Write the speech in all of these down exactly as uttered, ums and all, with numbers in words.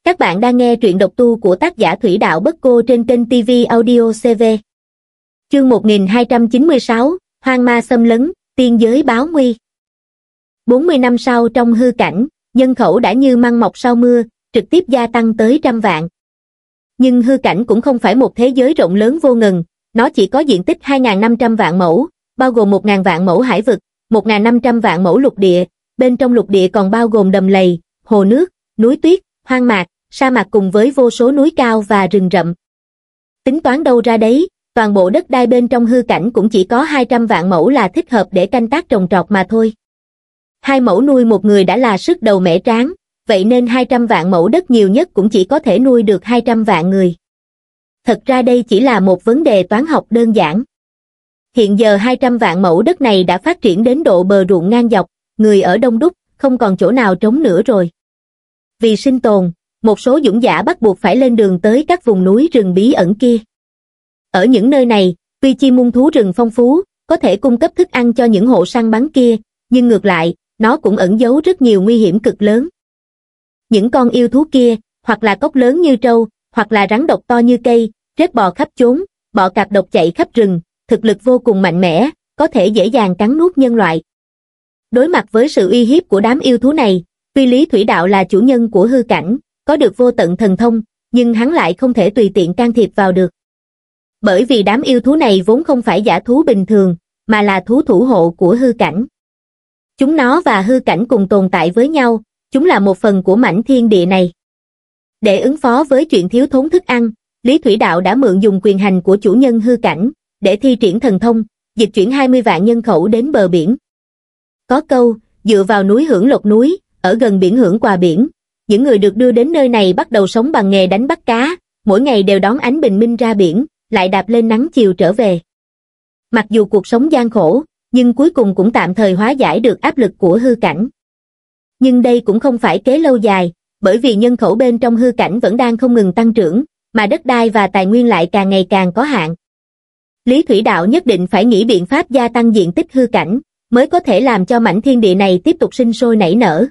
Các bạn đang nghe truyện độc tu của tác giả Thủy Đạo Bất Cô trên kênh ti vi Audio xê vê. Chương một nghìn hai trăm chín mươi sáu, Hoang ma xâm lấn, tiên giới báo nguy. bốn mươi năm sau trong hư cảnh, nhân khẩu đã như măng mọc sau mưa, trực tiếp gia tăng tới trăm vạn. Nhưng hư cảnh cũng không phải một thế giới rộng lớn vô ngần, nó chỉ có diện tích hai nghìn năm trăm vạn mẫu, bao gồm một nghìn vạn mẫu hải vực, một nghìn năm trăm vạn mẫu lục địa, bên trong lục địa còn bao gồm đầm lầy, hồ nước, núi tuyết, hoang mạc, sa mạc cùng với vô số núi cao và rừng rậm. Tính toán đâu ra đấy, toàn bộ đất đai bên trong hư cảnh cũng chỉ có hai trăm vạn mẫu là thích hợp để canh tác trồng trọt mà thôi. Hai mẫu nuôi một người đã là sức đầu mẻ tráng, vậy nên hai trăm vạn mẫu đất nhiều nhất cũng chỉ có thể nuôi được hai trăm vạn người. Thật ra đây chỉ là một vấn đề toán học đơn giản. Hiện giờ hai trăm vạn mẫu đất này đã phát triển đến độ bờ ruộng ngang dọc, người ở đông đúc, không còn chỗ nào trống nữa rồi. Vì sinh tồn, một số dũng giả bắt buộc phải lên đường tới các vùng núi rừng bí ẩn kia. Ở những nơi này, tuy chim muông thú rừng phong phú, có thể cung cấp thức ăn cho những hộ săn bắn kia, nhưng ngược lại, nó cũng ẩn giấu rất nhiều nguy hiểm cực lớn. Những con yêu thú kia, hoặc là cóc lớn như trâu, hoặc là rắn độc to như cây, rết bò khắp chốn, bọ cạp độc chạy khắp rừng, thực lực vô cùng mạnh mẽ, có thể dễ dàng cắn nuốt nhân loại. Đối mặt với sự uy hiếp của đám yêu thú này, tuy Lý Thủy Đạo là chủ nhân của hư cảnh, có được vô tận thần thông, nhưng hắn lại không thể tùy tiện can thiệp vào được. Bởi vì đám yêu thú này vốn không phải dã thú bình thường, mà là thú thủ hộ của hư cảnh. Chúng nó và hư cảnh cùng tồn tại với nhau, chúng là một phần của mảnh thiên địa này. Để ứng phó với chuyện thiếu thốn thức ăn, Lý Thủy Đạo đã mượn dùng quyền hành của chủ nhân hư cảnh, để thi triển thần thông, dịch chuyển hai mươi vạn nhân khẩu đến bờ biển. Có câu, dựa vào núi hưởng lộc núi, ở gần biển hưởng quà biển. Những người được đưa đến nơi này bắt đầu sống bằng nghề đánh bắt cá, mỗi ngày đều đón ánh bình minh ra biển, lại đạp lên nắng chiều trở về. Mặc dù cuộc sống gian khổ, nhưng cuối cùng cũng tạm thời hóa giải được áp lực của hư cảnh. Nhưng đây cũng không phải kế lâu dài, bởi vì nhân khẩu bên trong hư cảnh vẫn đang không ngừng tăng trưởng, mà đất đai và tài nguyên lại càng ngày càng có hạn. Lý Thủy Đạo nhất định phải nghĩ biện pháp gia tăng diện tích hư cảnh, mới có thể làm cho mảnh thiên địa này tiếp tục sinh sôi nảy nở.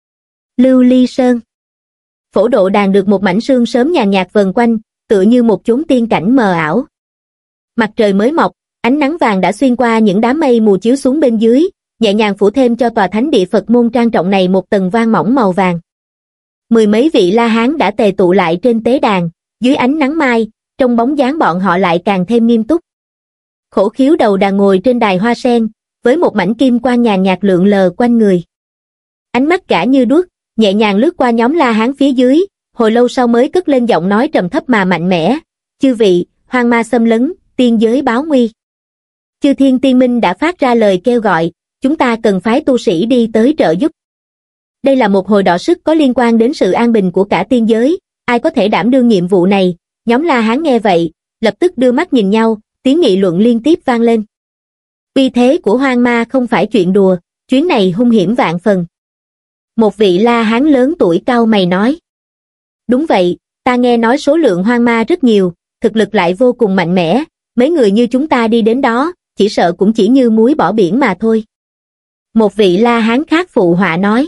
Lưu Ly Sơn. Phổ Độ Đàn được một mảnh sương sớm nhàn nhạt vần quanh, tựa như một chốn tiên cảnh mờ ảo. Mặt trời mới mọc, ánh nắng vàng đã xuyên qua những đám mây mù chiếu xuống bên dưới, nhẹ nhàng phủ thêm cho tòa thánh địa Phật môn trang trọng này một tầng vang mỏng màu vàng. Mười mấy vị La Hán đã tề tụ lại trên tế đàn, dưới ánh nắng mai, trong bóng dáng bọn họ lại càng thêm nghiêm túc. Khổ Khiếu đầu đàn ngồi trên đài hoa sen, với một mảnh kim quang nhàn nhạt lượn lờ quanh người. Ánh mắt gã như đuốc, nhẹ nhàng lướt qua nhóm La Hán phía dưới, hồi lâu sau mới cất lên giọng nói trầm thấp mà mạnh mẽ, chư vị, hoang ma xâm lấn, tiên giới báo nguy. Chư thiên tiên minh đã phát ra lời kêu gọi, chúng ta cần phái tu sĩ đi tới trợ giúp. Đây là một hồi đọ sức có liên quan đến sự an bình của cả tiên giới, ai có thể đảm đương nhiệm vụ này? Nhóm La Hán nghe vậy, lập tức đưa mắt nhìn nhau, tiếng nghị luận liên tiếp vang lên. Uy thế của hoang ma không phải chuyện đùa, chuyến này hung hiểm vạn phần. Một vị La Hán lớn tuổi cau mày nói. Đúng vậy, ta nghe nói số lượng hoang ma rất nhiều, thực lực lại vô cùng mạnh mẽ, mấy người như chúng ta đi đến đó, chỉ sợ cũng chỉ như muối bỏ biển mà thôi. Một vị La Hán khác phụ họa nói.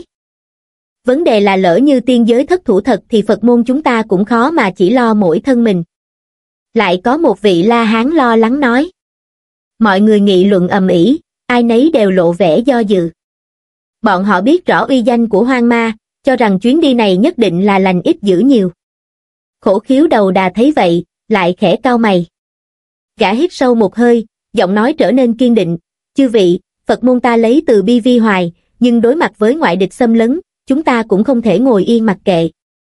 Vấn đề là lỡ như tiên giới thất thủ thật thì Phật môn chúng ta cũng khó mà chỉ lo mỗi thân mình. Lại có một vị La Hán lo lắng nói. Mọi người nghị luận ầm ĩ, ai nấy đều lộ vẻ do dự. Bọn họ biết rõ uy danh của hoang ma, cho rằng chuyến đi này nhất định là lành ít dữ nhiều. Khổ Khiếu đầu đà thấy vậy, lại khẽ cau mày. Gã hít sâu một hơi, giọng nói trở nên kiên định, chư vị, Phật môn ta lấy từ bi vi hoài, nhưng đối mặt với ngoại địch xâm lấn, chúng ta cũng không thể ngồi yên mặc kệ.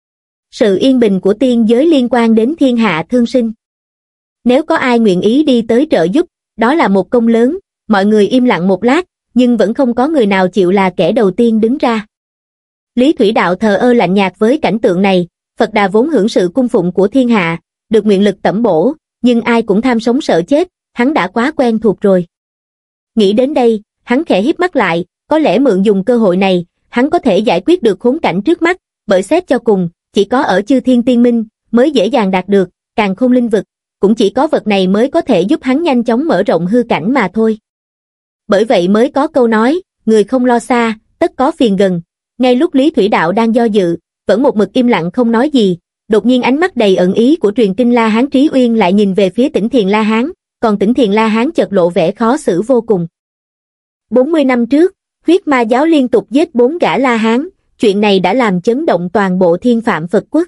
Sự yên bình của tiên giới liên quan đến thiên hạ thương sinh. Nếu có ai nguyện ý đi tới trợ giúp, đó là một công lớn. Mọi người im lặng một lát, nhưng vẫn không có người nào chịu là kẻ đầu tiên đứng ra. Lý Thủy Đạo thờ ơ lạnh nhạt với cảnh tượng này, Phật Đà vốn hưởng sự cung phụng của thiên hạ, được nguyện lực tẩm bổ, nhưng ai cũng tham sống sợ chết, hắn đã quá quen thuộc rồi. Nghĩ đến đây, hắn khẽ híp mắt lại, có lẽ mượn dùng cơ hội này, hắn có thể giải quyết được khốn cảnh trước mắt, bởi xét cho cùng, chỉ có ở chư thiên tiên minh, mới dễ dàng đạt được, càn khôn linh vực, cũng chỉ có vật này mới có thể giúp hắn nhanh chóng mở rộng hư cảnh mà thôi. Bởi vậy mới có câu nói, người không lo xa, tất có phiền gần. Ngay lúc Lý Thủy Đạo đang do dự, vẫn một mực im lặng không nói gì. Đột nhiên ánh mắt đầy ẩn ý của truyền kinh La Hán Trí Uyên lại nhìn về phía Tỉnh Thiền La Hán, còn Tỉnh Thiền La Hán chợt lộ vẻ khó xử vô cùng. bốn mươi năm trước, huyết ma giáo liên tục giết bốn gã La Hán, chuyện này đã làm chấn động toàn bộ Thiên Phạm Phật Quốc.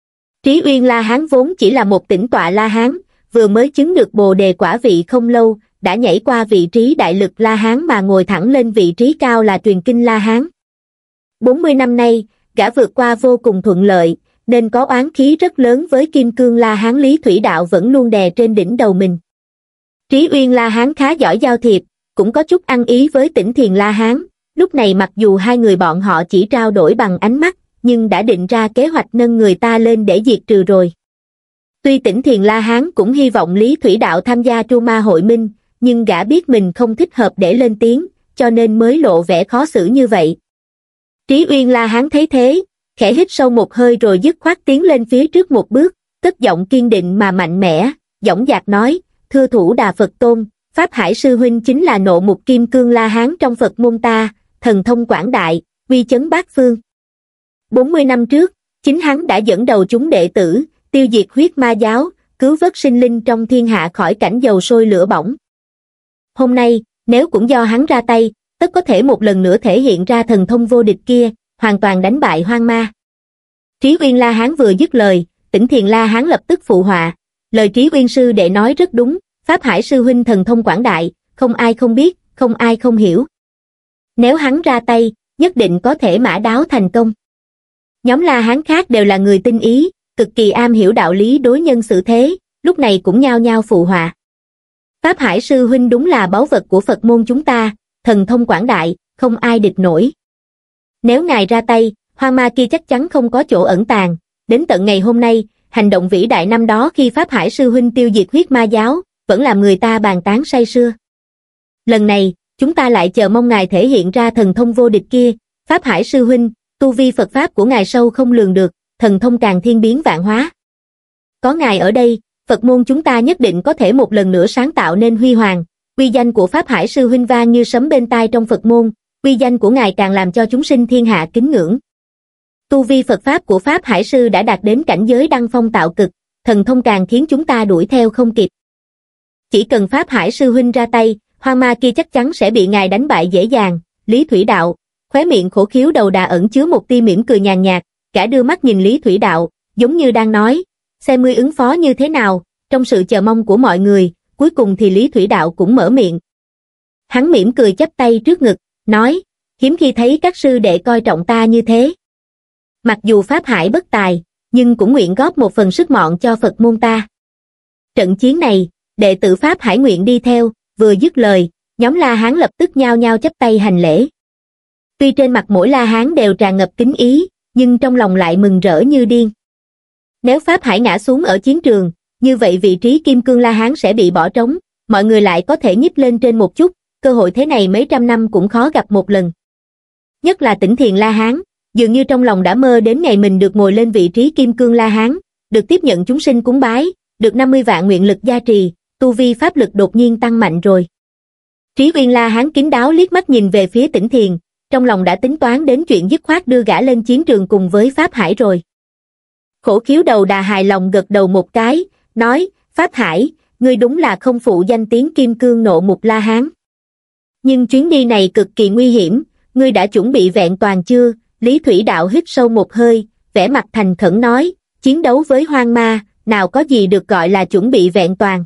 Trí Uyên La Hán vốn chỉ là một tĩnh tọa La Hán, vừa mới chứng được Bồ Đề quả vị không lâu, đã nhảy qua vị trí đại lực La Hán mà ngồi thẳng lên vị trí cao là truyền kinh La Hán. bốn mươi năm nay, gã vượt qua vô cùng thuận lợi, nên có oán khí rất lớn với Kim Cương La Hán Lý Thủy Đạo vẫn luôn đè trên đỉnh đầu mình. Trí Uyên La Hán khá giỏi giao thiệp, cũng có chút ăn ý với Tỉnh Thiền La Hán, lúc này mặc dù hai người bọn họ chỉ trao đổi bằng ánh mắt, nhưng đã định ra kế hoạch nâng người ta lên để diệt trừ rồi. Tuy Tỉnh Thiền La Hán cũng hy vọng Lý Thủy Đạo tham gia Tru Ma Hội Minh, nhưng gã biết mình không thích hợp để lên tiếng, cho nên mới lộ vẻ khó xử như vậy. Trí Uyên La Hán thấy thế, khẽ hít sâu một hơi rồi dứt khoát tiến lên phía trước một bước, cất giọng kiên định mà mạnh mẽ, dõng dạc nói, thưa thủ Đà Phật Tôn, Pháp Hải Sư Huynh chính là nộ mục Kim Cương La Hán trong Phật môn ta, thần thông quảng đại, uy chấn bát phương. bốn mươi năm trước, chính hắn đã dẫn đầu chúng đệ tử, tiêu diệt huyết ma giáo, cứu vớt sinh linh trong thiên hạ khỏi cảnh dầu sôi lửa bỏng. Hôm nay, nếu cũng do hắn ra tay, tất có thể một lần nữa thể hiện ra thần thông vô địch kia, hoàn toàn đánh bại hoang ma. Trí Uyên La Hán vừa dứt lời, Tỉnh Thiền La Hán lập tức phụ họa, lời Trí Uyên sư đệ nói rất đúng, Pháp Hải sư huynh thần thông quảng đại, không ai không biết, không ai không hiểu. Nếu hắn ra tay, nhất định có thể mã đáo thành công. Nhóm La Hán khác đều là người tinh ý, cực kỳ am hiểu đạo lý đối nhân xử thế, lúc này cũng nhao nhao phụ họa. Pháp Hải sư huynh đúng là báu vật của Phật môn chúng ta, thần thông quảng đại, không ai địch nổi. Nếu ngài ra tay, hoang ma kia chắc chắn không có chỗ ẩn tàng, đến tận ngày hôm nay, hành động vĩ đại năm đó khi Pháp Hải sư huynh tiêu diệt huyết ma giáo, vẫn làm người ta bàn tán say sưa. Lần này, chúng ta lại chờ mong ngài thể hiện ra thần thông vô địch kia, Pháp Hải sư huynh, tu vi Phật pháp của ngài sâu không lường được, thần thông càng thiên biến vạn hóa. Có ngài ở đây, Phật môn chúng ta nhất định có thể một lần nữa sáng tạo nên huy hoàng, uy danh của Pháp Hải sư huynh vang như sấm bên tai trong Phật môn, uy danh của ngài càng làm cho chúng sinh thiên hạ kính ngưỡng. Tu vi Phật pháp của Pháp Hải sư đã đạt đến cảnh giới đăng phong tạo cực, thần thông càng khiến chúng ta đuổi theo không kịp. Chỉ cần Pháp Hải sư huynh ra tay, hoang ma kia chắc chắn sẽ bị ngài đánh bại dễ dàng. Lý Thủy Đạo, khóe miệng khổ khiếu đầu đà ẩn chứa một tia mỉm cười nhàn nhạt, cả đưa mắt nhìn Lý Thủy Đạo, giống như đang nói, xem ngươi ứng phó như thế nào. Trong sự chờ mong của mọi người, cuối cùng thì Lý Thủy Đạo cũng mở miệng. Hắn mỉm cười chắp tay trước ngực, nói, hiếm khi thấy các sư đệ coi trọng ta như thế. Mặc dù Pháp Hải bất tài, nhưng cũng nguyện góp một phần sức mọn cho Phật môn ta. Trận chiến này, đệ tử Pháp Hải nguyện đi theo. Vừa dứt lời, nhóm La Hán lập tức nhao nhao chắp tay hành lễ. Tuy trên mặt mỗi La Hán đều tràn ngập kính ý, nhưng trong lòng lại mừng rỡ như điên. Nếu Pháp Hải ngã xuống ở chiến trường, như vậy vị trí Kim Cương La Hán sẽ bị bỏ trống, mọi người lại có thể nhích lên trên một chút, cơ hội thế này mấy trăm năm cũng khó gặp một lần. Nhất là Tỉnh Thiền La Hán, dường như trong lòng đã mơ đến ngày mình được ngồi lên vị trí Kim Cương La Hán, được tiếp nhận chúng sinh cúng bái, được năm mươi vạn nguyện lực gia trì, tu vi pháp lực đột nhiên tăng mạnh rồi. Trí Uyên La Hán kín đáo liếc mắt nhìn về phía Tỉnh Thiền, trong lòng đã tính toán đến chuyện dứt khoát đưa gã lên chiến trường cùng với Pháp Hải rồi. Khổ khiếu đầu đà hài lòng gật đầu một cái, nói, Pháp Hải, ngươi đúng là không phụ danh tiếng Kim Cương nộ mục La Hán. Nhưng chuyến đi này cực kỳ nguy hiểm, ngươi đã chuẩn bị vẹn toàn chưa? Lý Thủy Đạo hít sâu một hơi, vẻ mặt thành khẩn nói, chiến đấu với hoang ma, nào có gì được gọi là chuẩn bị vẹn toàn.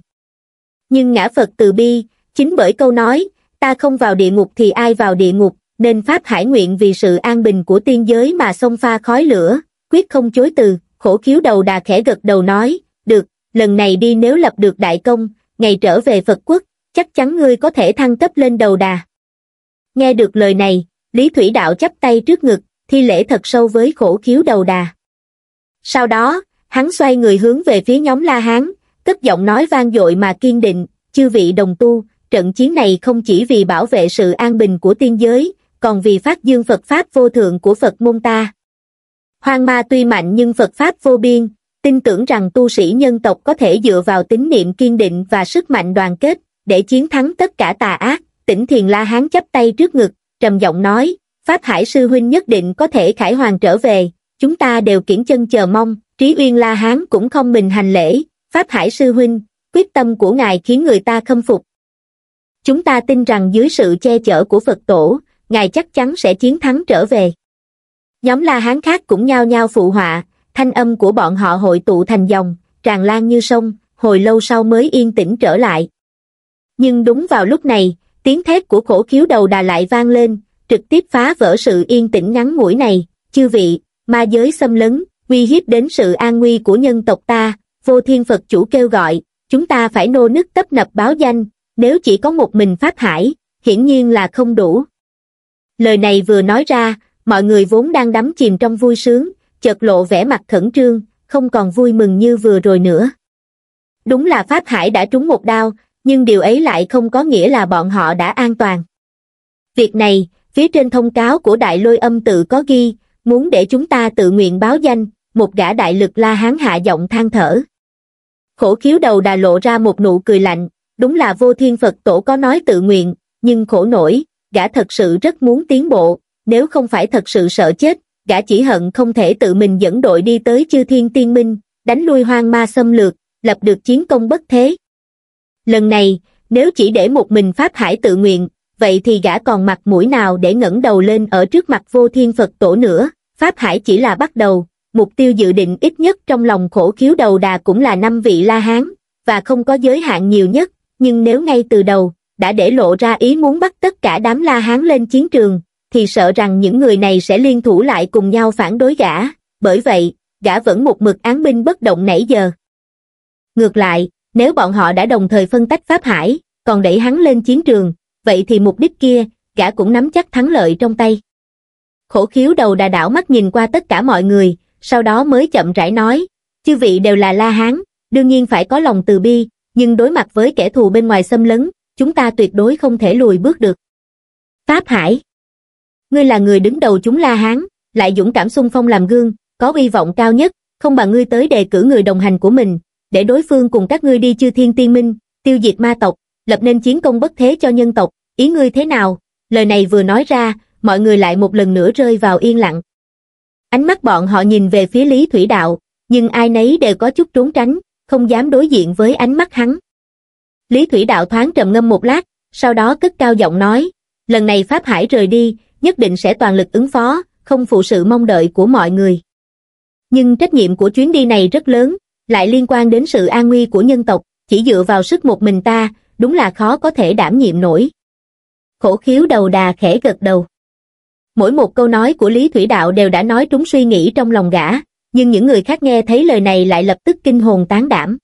Nhưng ngã Phật từ bi, chính bởi câu nói, ta không vào địa ngục thì ai vào địa ngục, nên Pháp Hải nguyện vì sự an bình của tiên giới mà xông pha khói lửa, quyết không chối từ. Khổ khiếu đầu đà khẽ gật đầu nói, được, lần này đi nếu lập được đại công, ngày trở về Phật quốc, chắc chắn ngươi có thể thăng cấp lên đầu đà. Nghe được lời này, Lý Thủy Đạo chắp tay trước ngực, thi lễ thật sâu với khổ khiếu đầu đà. Sau đó, hắn xoay người hướng về phía nhóm La Hán, cất giọng nói vang dội mà kiên định, chư vị đồng tu, trận chiến này không chỉ vì bảo vệ sự an bình của tiên giới, còn vì phát dương Phật Pháp vô thượng của Phật môn ta. Hoang ma tuy mạnh nhưng Phật Pháp vô biên, tin tưởng rằng tu sĩ nhân tộc có thể dựa vào tín niệm kiên định và sức mạnh đoàn kết, để chiến thắng tất cả tà ác. Tỉnh Thiền La Hán chắp tay trước ngực, trầm giọng nói, Pháp Hải sư huynh nhất định có thể khải hoàn trở về, chúng ta đều kiễng chân chờ mong. Trí Uyên La Hán cũng không mình hành lễ, Pháp Hải sư huynh, quyết tâm của ngài khiến người ta khâm phục. Chúng ta tin rằng dưới sự che chở của Phật tổ, ngài chắc chắn sẽ chiến thắng trở về. Nhóm La Hán khác cũng nhao nhao phụ họa, thanh âm của bọn họ hội tụ thành dòng, tràn lan như sông, hồi lâu sau mới yên tĩnh trở lại. Nhưng đúng vào lúc này, tiếng thét của Khổ Khiếu Đầu Đà lại vang lên, trực tiếp phá vỡ sự yên tĩnh ngắn ngủi này. Chư vị, ma giới xâm lấn, uy hiếp đến sự an nguy của nhân tộc ta, Vô Thiên Phật chủ kêu gọi, chúng ta phải nô nức tấp nập báo danh, nếu chỉ có một mình Pháp Hải, hiển nhiên là không đủ. Lời này vừa nói ra, mọi người vốn đang đắm chìm trong vui sướng, chợt lộ vẻ mặt khẩn trương, không còn vui mừng như vừa rồi nữa. Đúng là Pháp Hải đã trúng một đao, nhưng điều ấy lại không có nghĩa là bọn họ đã an toàn. Việc này, phía trên thông cáo của Đại Lôi Âm tự có ghi, muốn để chúng ta tự nguyện báo danh, một gã đại lực La Hán hạ giọng than thở. Khổ Khiếu Đầu Đà lộ ra một nụ cười lạnh, đúng là Vô Thiên Phật tổ có nói tự nguyện, nhưng khổ nổi, gã thật sự rất muốn tiến bộ, nếu không phải thật sự sợ chết, gã chỉ hận không thể tự mình dẫn đội đi tới Chư Thiên Tiên Minh, đánh lui hoang ma xâm lược, lập được chiến công bất thế. Lần này, nếu chỉ để một mình Pháp Hải tự nguyện, vậy thì gã còn mặt mũi nào để ngẩng đầu lên ở trước mặt Vô Thiên Phật tổ nữa. Pháp Hải chỉ là bắt đầu, mục tiêu dự định ít nhất trong lòng Khổ Khiếu Đầu Đà cũng là năm vị La Hán, và không có giới hạn nhiều nhất, nhưng nếu ngay từ đầu, đã để lộ ra ý muốn bắt tất cả đám La Hán lên chiến trường, thì sợ rằng những người này sẽ liên thủ lại cùng nhau phản đối gã, bởi vậy, gã vẫn một mực án binh bất động nãy giờ. Ngược lại, nếu bọn họ đã đồng thời phân tách Pháp Hải, còn đẩy hắn lên chiến trường, vậy thì mục đích kia, gã cũng nắm chắc thắng lợi trong tay. Khổ Khiếu Đầu Đà đảo mắt nhìn qua tất cả mọi người, sau đó mới chậm rãi nói, chư vị đều là La Hán, đương nhiên phải có lòng từ bi, nhưng đối mặt với kẻ thù bên ngoài xâm lấn, chúng ta tuyệt đối không thể lùi bước được. Pháp Hải, ngươi là người đứng đầu chúng La Hán, lại dũng cảm xung phong làm gương, có uy vọng cao nhất, không bằng ngươi tới đề cử người đồng hành của mình, để đối phương cùng các ngươi đi Chư Thiên Tiên Minh, tiêu diệt ma tộc, lập nên chiến công bất thế cho nhân tộc, ý ngươi thế nào? Lời này vừa nói ra, mọi người lại một lần nữa rơi vào yên lặng. Ánh mắt bọn họ nhìn về phía Lý Thủy Đạo, nhưng ai nấy đều có chút trốn tránh, không dám đối diện với ánh mắt hắn. Lý Thủy Đạo thoáng trầm ngâm một lát, sau đó cất cao giọng nói, lần này Pháp Hải rời đi, nhất định sẽ toàn lực ứng phó, không phụ sự mong đợi của mọi người. Nhưng trách nhiệm của chuyến đi này rất lớn, lại liên quan đến sự an nguy của nhân tộc, chỉ dựa vào sức một mình ta, đúng là khó có thể đảm nhiệm nổi. Khổ Khiếu Đầu Đà khẽ gật đầu. Mỗi một câu nói của Lý Thủy Đạo đều đã nói trúng suy nghĩ trong lòng gã, nhưng những người khác nghe thấy lời này lại lập tức kinh hồn tán đảm.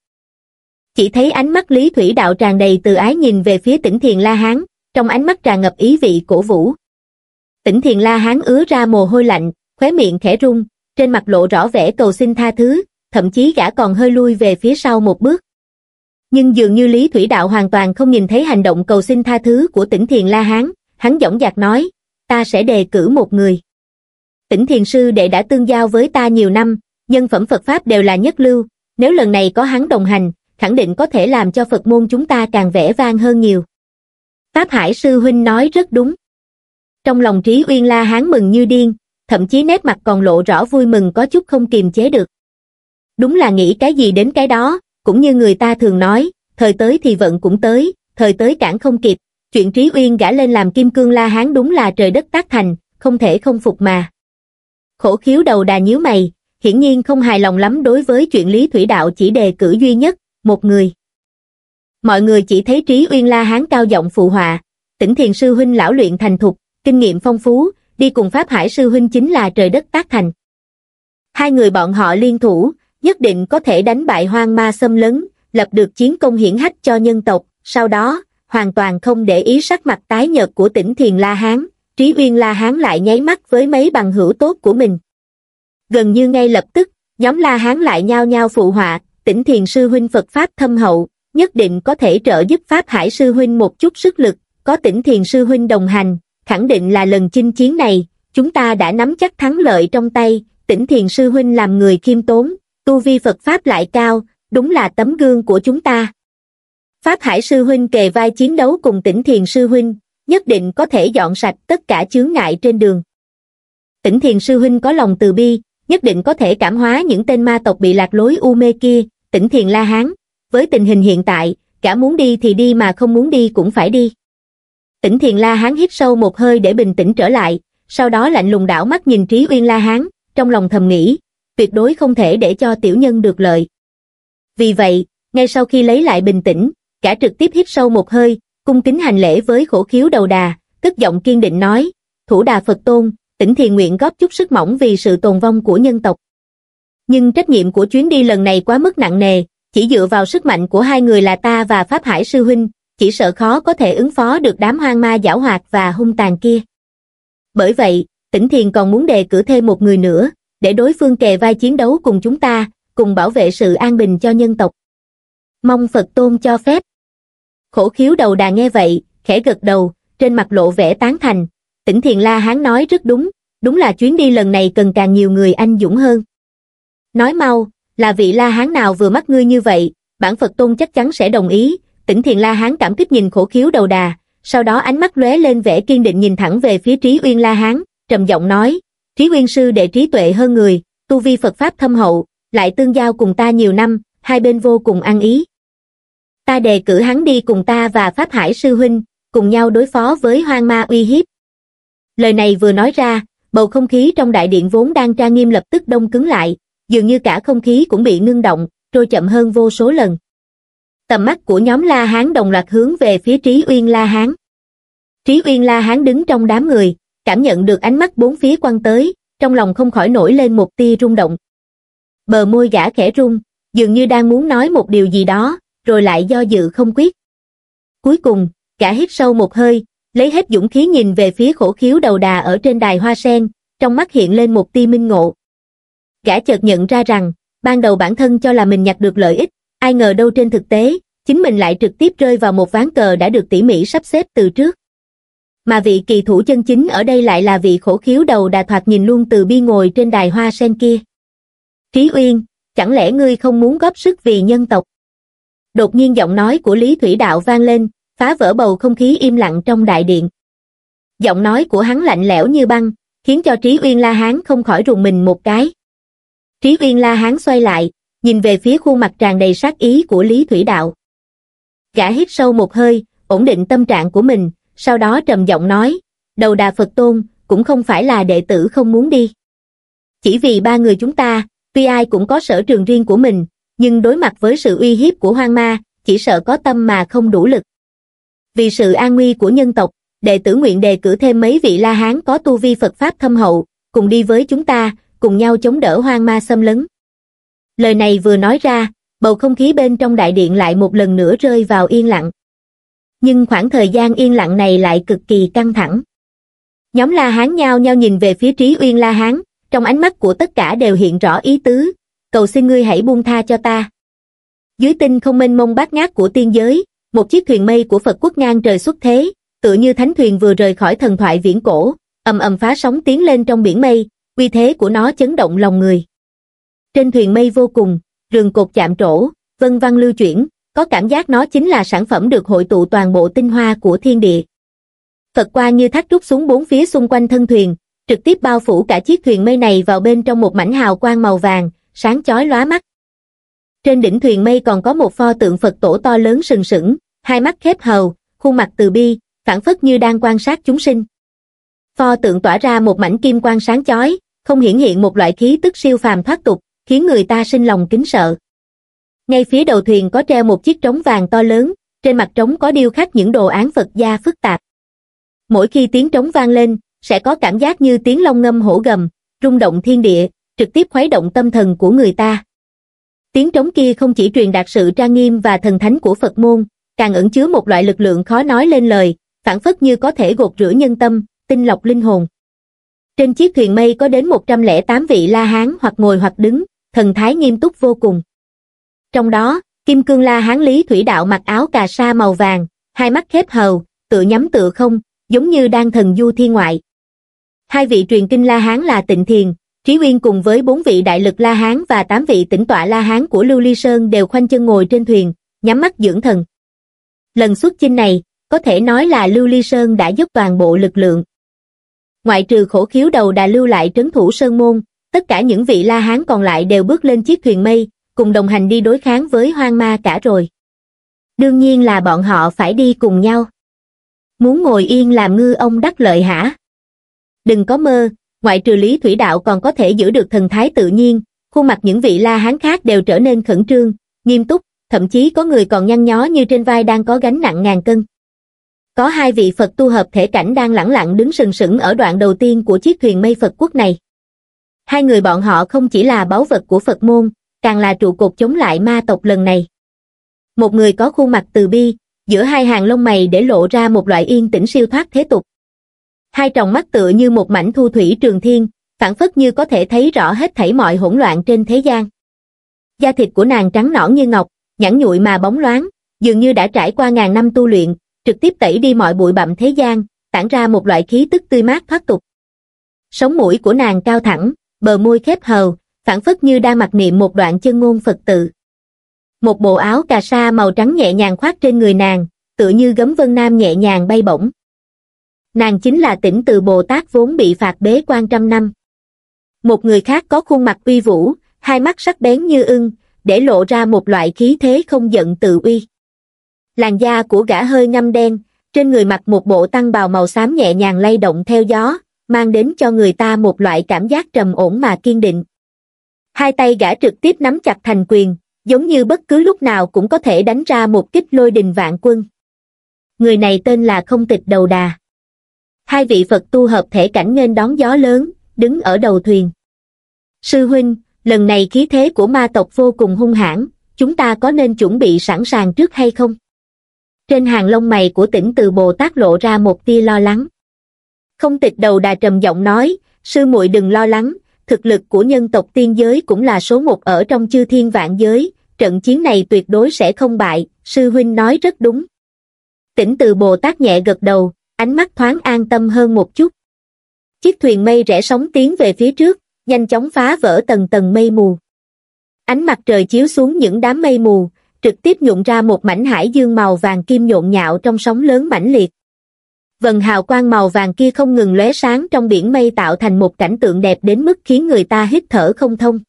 Chỉ thấy ánh mắt Lý Thủy Đạo tràn đầy từ ái nhìn về phía Tỉnh Thiền La Hán, trong ánh mắt tràn ngập ý vị cổ vũ. Tỉnh Thiền La Hán ứa ra mồ hôi lạnh, khóe miệng khẽ rung, trên mặt lộ rõ vẻ cầu xin tha thứ, thậm chí gã còn hơi lui về phía sau một bước. Nhưng dường như Lý Thủy Đạo hoàn toàn không nhìn thấy hành động cầu xin tha thứ của Tỉnh Thiền La Hán, hắn dõng dạc nói, ta sẽ đề cử một người. Tỉnh Thiền sư đệ đã tương giao với ta nhiều năm, nhân phẩm Phật Pháp đều là nhất lưu, nếu lần này có hắn đồng hành, khẳng định có thể làm cho Phật môn chúng ta càng vẻ vang hơn nhiều. Pháp Hải sư huynh nói rất đúng. Trong lòng Trí Uyên La Hán mừng như điên, thậm chí nét mặt còn lộ rõ vui mừng có chút không kiềm chế được. Đúng là nghĩ cái gì đến cái đó, cũng như người ta thường nói, thời tới thì vận cũng tới, thời tới cản không kịp, chuyện Trí Uyên gã lên làm Kim Cương La Hán đúng là trời đất tác thành, không thể không phục mà. Khổ Khiếu Đầu Đà nhíu mày, hiển nhiên không hài lòng lắm đối với chuyện Lý Thủy Đạo chỉ đề cử duy nhất, một người. Mọi người chỉ thấy Trí Uyên La Hán cao giọng phụ họa, Tỉnh Thiền sư huynh lão luyện thành thục, kinh nghiệm phong phú, đi cùng Pháp Hải sư huynh chính là trời đất tác thành. Hai người bọn họ liên thủ, nhất định có thể đánh bại hoang ma xâm lấn, lập được chiến công hiển hách cho nhân tộc, sau đó, hoàn toàn không để ý sắc mặt tái nhợt của Tỉnh Thiền La Hán, Trí Uyên La Hán lại nháy mắt với mấy bằng hữu tốt của mình. Gần như ngay lập tức, nhóm La Hán lại nhao nhao phụ họa, Tỉnh Thiền sư huynh Phật Pháp thâm hậu, nhất định có thể trợ giúp Pháp Hải sư huynh một chút sức lực, có Tỉnh Thiền sư huynh đồng hành, khẳng định là lần chinh chiến này, chúng ta đã nắm chắc thắng lợi trong tay, Tỉnh Thiền sư huynh làm người khiêm tốn, tu vi Phật Pháp lại cao, đúng là tấm gương của chúng ta. Pháp Hải sư huynh kề vai chiến đấu cùng Tỉnh Thiền sư huynh, nhất định có thể dọn sạch tất cả chướng ngại trên đường. Tỉnh Thiền sư huynh có lòng từ bi, nhất định có thể cảm hóa những tên ma tộc bị lạc lối u mê kia. Tỉnh Thiền La Hán, với tình hình hiện tại, gã muốn đi thì đi mà không muốn đi cũng phải đi. Tỉnh Thiền La Hán hít sâu một hơi để bình tĩnh trở lại, sau đó lạnh lùng đảo mắt nhìn Trí Uyên La Hán, trong lòng thầm nghĩ, tuyệt đối không thể để cho tiểu nhân được lợi. Vì vậy, ngay sau khi lấy lại bình tĩnh, gã trực tiếp hít sâu một hơi, cung kính hành lễ với Khổ Khiếu Đầu Đà, cất giọng kiên định nói, Thủ Đà Phật Tôn, Tỉnh Thiền nguyện góp chút sức mỏng vì sự tồn vong của nhân tộc. Nhưng trách nhiệm của chuyến đi lần này quá mức nặng nề, chỉ dựa vào sức mạnh của hai người là ta và Pháp Hải Sư Huynh, chỉ sợ khó có thể ứng phó được đám hoang ma giảo hoạt và hung tàn kia. Bởi vậy, Tỉnh Thiền còn muốn đề cử thêm một người nữa, để đối phương kề vai chiến đấu cùng chúng ta, cùng bảo vệ sự an bình cho nhân tộc. Mong Phật Tôn cho phép. Khổ Khiếu Đầu Đà nghe vậy, khẽ gật đầu, trên mặt lộ vẻ tán thành. Tỉnh Thiền La Hán nói rất đúng, đúng là chuyến đi lần này cần càng nhiều người anh dũng hơn. Nói mau, là vị La Hán nào vừa mắt ngươi như vậy, bản Phật Tôn chắc chắn sẽ đồng ý. Tỉnh Thiền La Hán cảm kích nhìn Khổ Khiếu Đầu Đà, sau đó ánh mắt lóe lên vẻ kiên định nhìn thẳng về phía Trí Uyên La Hán, trầm giọng nói, Trí Uyên sư đệ trí tuệ hơn người, tu vi Phật Pháp thâm hậu, lại tương giao cùng ta nhiều năm, hai bên vô cùng ăn ý. Ta đề cử hắn đi cùng ta và Pháp Hải Sư Huynh, cùng nhau đối phó với hoang ma uy hiếp. Lời này vừa nói ra, bầu không khí trong đại điện vốn đang trang nghiêm lập tức đông cứng lại, dường như cả không khí cũng bị ngưng động, trôi chậm hơn vô số lần. Tầm mắt của nhóm La Hán đồng loạt hướng về phía Trí Uyên La Hán. Trí Uyên La Hán đứng trong đám người, cảm nhận được ánh mắt bốn phía quăng tới, trong lòng không khỏi nổi lên một tia rung động. Bờ môi gã khẽ rung, dường như đang muốn nói một điều gì đó, rồi lại do dự không quyết. Cuối cùng, gã hít sâu một hơi, lấy hết dũng khí nhìn về phía Khổ Khiếu Đầu Đà ở trên đài hoa sen, trong mắt hiện lên một tia minh ngộ. Gã chợt nhận ra rằng, ban đầu bản thân cho là mình nhặt được lợi ích, ai ngờ đâu trên thực tế, chính mình lại trực tiếp rơi vào một ván cờ đã được tỉ mỉ sắp xếp từ trước. Mà vị kỳ thủ chân chính ở đây lại là vị Khổ Khiếu Đầu Đà thoạt nhìn luôn từ bi ngồi trên đài hoa sen kia. Trí Uyên, chẳng lẽ ngươi không muốn góp sức vì nhân tộc? Đột nhiên giọng nói của Lý Thủy Đạo vang lên, phá vỡ bầu không khí im lặng trong đại điện. Giọng nói của hắn lạnh lẽo như băng, khiến cho Trí Uyên La Hán không khỏi rùng mình một cái. Trí Uyên La Hán xoay lại, nhìn về phía khuôn mặt tràn đầy sát ý của Lý Thủy Đạo. Gã hít sâu một hơi, ổn định tâm trạng của mình, sau đó trầm giọng nói, Đầu Đà Phật Tôn, cũng không phải là đệ tử không muốn đi. Chỉ vì ba người chúng ta, tuy ai cũng có sở trường riêng của mình, nhưng đối mặt với sự uy hiếp của hoang ma, chỉ sợ có tâm mà không đủ lực. Vì sự an nguy của nhân tộc, đệ tử nguyện đề cử thêm mấy vị La Hán có tu vi Phật Pháp thâm hậu, cùng đi với chúng ta, cùng nhau chống đỡ hoang ma xâm lấn. Lời này vừa nói ra, bầu không khí bên trong đại điện lại một lần nữa rơi vào yên lặng. Nhưng khoảng thời gian yên lặng này lại cực kỳ căng thẳng. Nhóm La Hán nhao nhao nhìn về phía Trí Uyên La Hán, trong ánh mắt của tất cả đều hiện rõ ý tứ, cầu xin ngươi hãy buông tha cho ta. Dưới tinh không mênh mông bát ngát của tiên giới, một chiếc thuyền mây của Phật quốc ngang trời xuất thế, tựa như thánh thuyền vừa rời khỏi thần thoại viễn cổ, ầm ầm phá sóng tiến lên trong biển mây, uy thế của nó chấn động lòng người. Trên thuyền mây vô cùng, rường cột chạm trổ, vân vân lưu chuyển, có cảm giác nó chính là sản phẩm được hội tụ toàn bộ tinh hoa của thiên địa. Phật quang như thác trút xuống bốn phía xung quanh thân thuyền, trực tiếp bao phủ cả chiếc thuyền mây này vào bên trong một mảnh hào quang màu vàng, sáng chói lóa mắt. Trên đỉnh thuyền mây còn có một pho tượng Phật tổ to lớn sừng sững, hai mắt khép hờ, khuôn mặt từ bi, phảng phất như đang quan sát chúng sinh. Pho tượng tỏa ra một mảnh kim quang sáng chói, không hiển hiện một loại khí tức siêu phàm thoát tục, khiến người ta sinh lòng kính sợ. Ngay phía đầu thuyền có treo một chiếc trống vàng to lớn, trên mặt trống có điêu khắc những đồ án Phật gia phức tạp. Mỗi khi tiếng trống vang lên, sẽ có cảm giác như tiếng long ngâm hổ gầm, rung động thiên địa, trực tiếp khuấy động tâm thần của người ta. Tiếng trống kia không chỉ truyền đạt sự trang nghiêm và thần thánh của Phật môn, càng ẩn chứa một loại lực lượng khó nói lên lời, phảng phất như có thể gột rửa nhân tâm, tinh lọc linh hồn. Trên chiếc thuyền mây có đến một trăm lẻ tám vị La Hán hoặc ngồi hoặc đứng, thần thái nghiêm túc vô cùng. Trong đó, Kim Cương La Hán Lý Thủy Đạo mặc áo cà sa màu vàng, hai mắt khép hờ, tựa nhắm tựa không, giống như đang thần du thiên ngoại. Hai vị truyền kinh La Hán là Tịnh Thiền, Trí Uyên cùng với bốn vị đại lực La Hán và tám vị tĩnh tọa La Hán của Lưu Ly Sơn đều khoanh chân ngồi trên thuyền, nhắm mắt dưỡng thần. Lần xuất chinh này, có thể nói là Lưu Ly Sơn đã dốc toàn bộ lực lượng. Ngoại trừ Khổ Khiếu Đầu Đà lưu lại trấn thủ sơn môn, tất cả những vị La Hán còn lại đều bước lên chiếc thuyền mây, cùng đồng hành đi đối kháng với hoang ma cả rồi. Đương nhiên là bọn họ phải đi cùng nhau. Muốn ngồi yên làm ngư ông đắc lợi hả? Đừng có mơ, ngoại trừ Lý Thủy Đạo còn có thể giữ được thần thái tự nhiên, khuôn mặt những vị La Hán khác đều trở nên khẩn trương, nghiêm túc, thậm chí có người còn nhăn nhó như trên vai đang có gánh nặng ngàn cân. Có hai vị Phật tu hợp thể cảnh đang lẳng lặng đứng sừng sững ở đoạn đầu tiên của chiếc thuyền mây Phật quốc này. Hai người bọn họ không chỉ là báu vật của Phật môn, càng là trụ cột chống lại ma tộc lần này. Một người có khuôn mặt từ bi, giữa hai hàng lông mày để lộ ra một loại yên tĩnh siêu thoát thế tục. Hai tròng mắt tựa như một mảnh thu thủy trường thiên, phảng phất như có thể thấy rõ hết thảy mọi hỗn loạn trên thế gian. Da thịt của nàng trắng nõn như ngọc, nhẵn nhụi mà bóng loáng, dường như đã trải qua ngàn năm tu luyện, trực tiếp tẩy đi mọi bụi bặm thế gian, tản ra một loại khí tức tươi mát thoát tục. Sống mũi của nàng cao thẳng, bờ môi khép hờ, phảng phất như đang mặc niệm một đoạn chân ngôn Phật tự. Một bộ áo cà sa màu trắng nhẹ nhàng khoác trên người nàng, tựa như gấm vân nam nhẹ nhàng bay bổng. Nàng chính là Tỉnh Từ Bồ Tát vốn bị phạt bế quan trăm năm. Một người khác có khuôn mặt uy vũ, hai mắt sắc bén như ưng, để lộ ra một loại khí thế không giận tự uy. Làn da của gã hơi ngăm đen, trên người mặc một bộ tăng bào màu xám nhẹ nhàng lay động theo gió, mang đến cho người ta một loại cảm giác trầm ổn mà kiên định. Hai tay gã trực tiếp nắm chặt thành quyền, giống như bất cứ lúc nào cũng có thể đánh ra một kích lôi đình vạn quân. Người này tên là Không Tịch Đầu Đà. Hai vị Phật tu hợp thể cảnh nghênh đón gió lớn, đứng ở đầu thuyền. Sư huynh, lần này khí thế của ma tộc vô cùng hung hãn, chúng ta có nên chuẩn bị sẵn sàng trước hay không? Trên hàng lông mày của Tỉnh Từ Bồ Tát lộ ra một tia lo lắng. Không Tịch Đầu Đà trầm giọng nói, sư muội đừng lo lắng, thực lực của nhân tộc tiên giới cũng là số một ở trong chư thiên vạn giới, trận chiến này tuyệt đối sẽ không bại, sư huynh nói rất đúng. Tỉnh Từ Bồ Tát nhẹ gật đầu, ánh mắt thoáng an tâm hơn một chút. Chiếc thuyền mây rẽ sóng tiến về phía trước, nhanh chóng phá vỡ tầng tầng mây mù. Ánh mặt trời chiếu xuống những đám mây mù, trực tiếp nhuộm ra một mảnh hải dương màu vàng kim nhộn nhạo trong sóng lớn mãnh liệt. Vầng hào quang màu vàng kia không ngừng lóe sáng trong biển mây tạo thành một cảnh tượng đẹp đến mức khiến người ta hít thở không thông.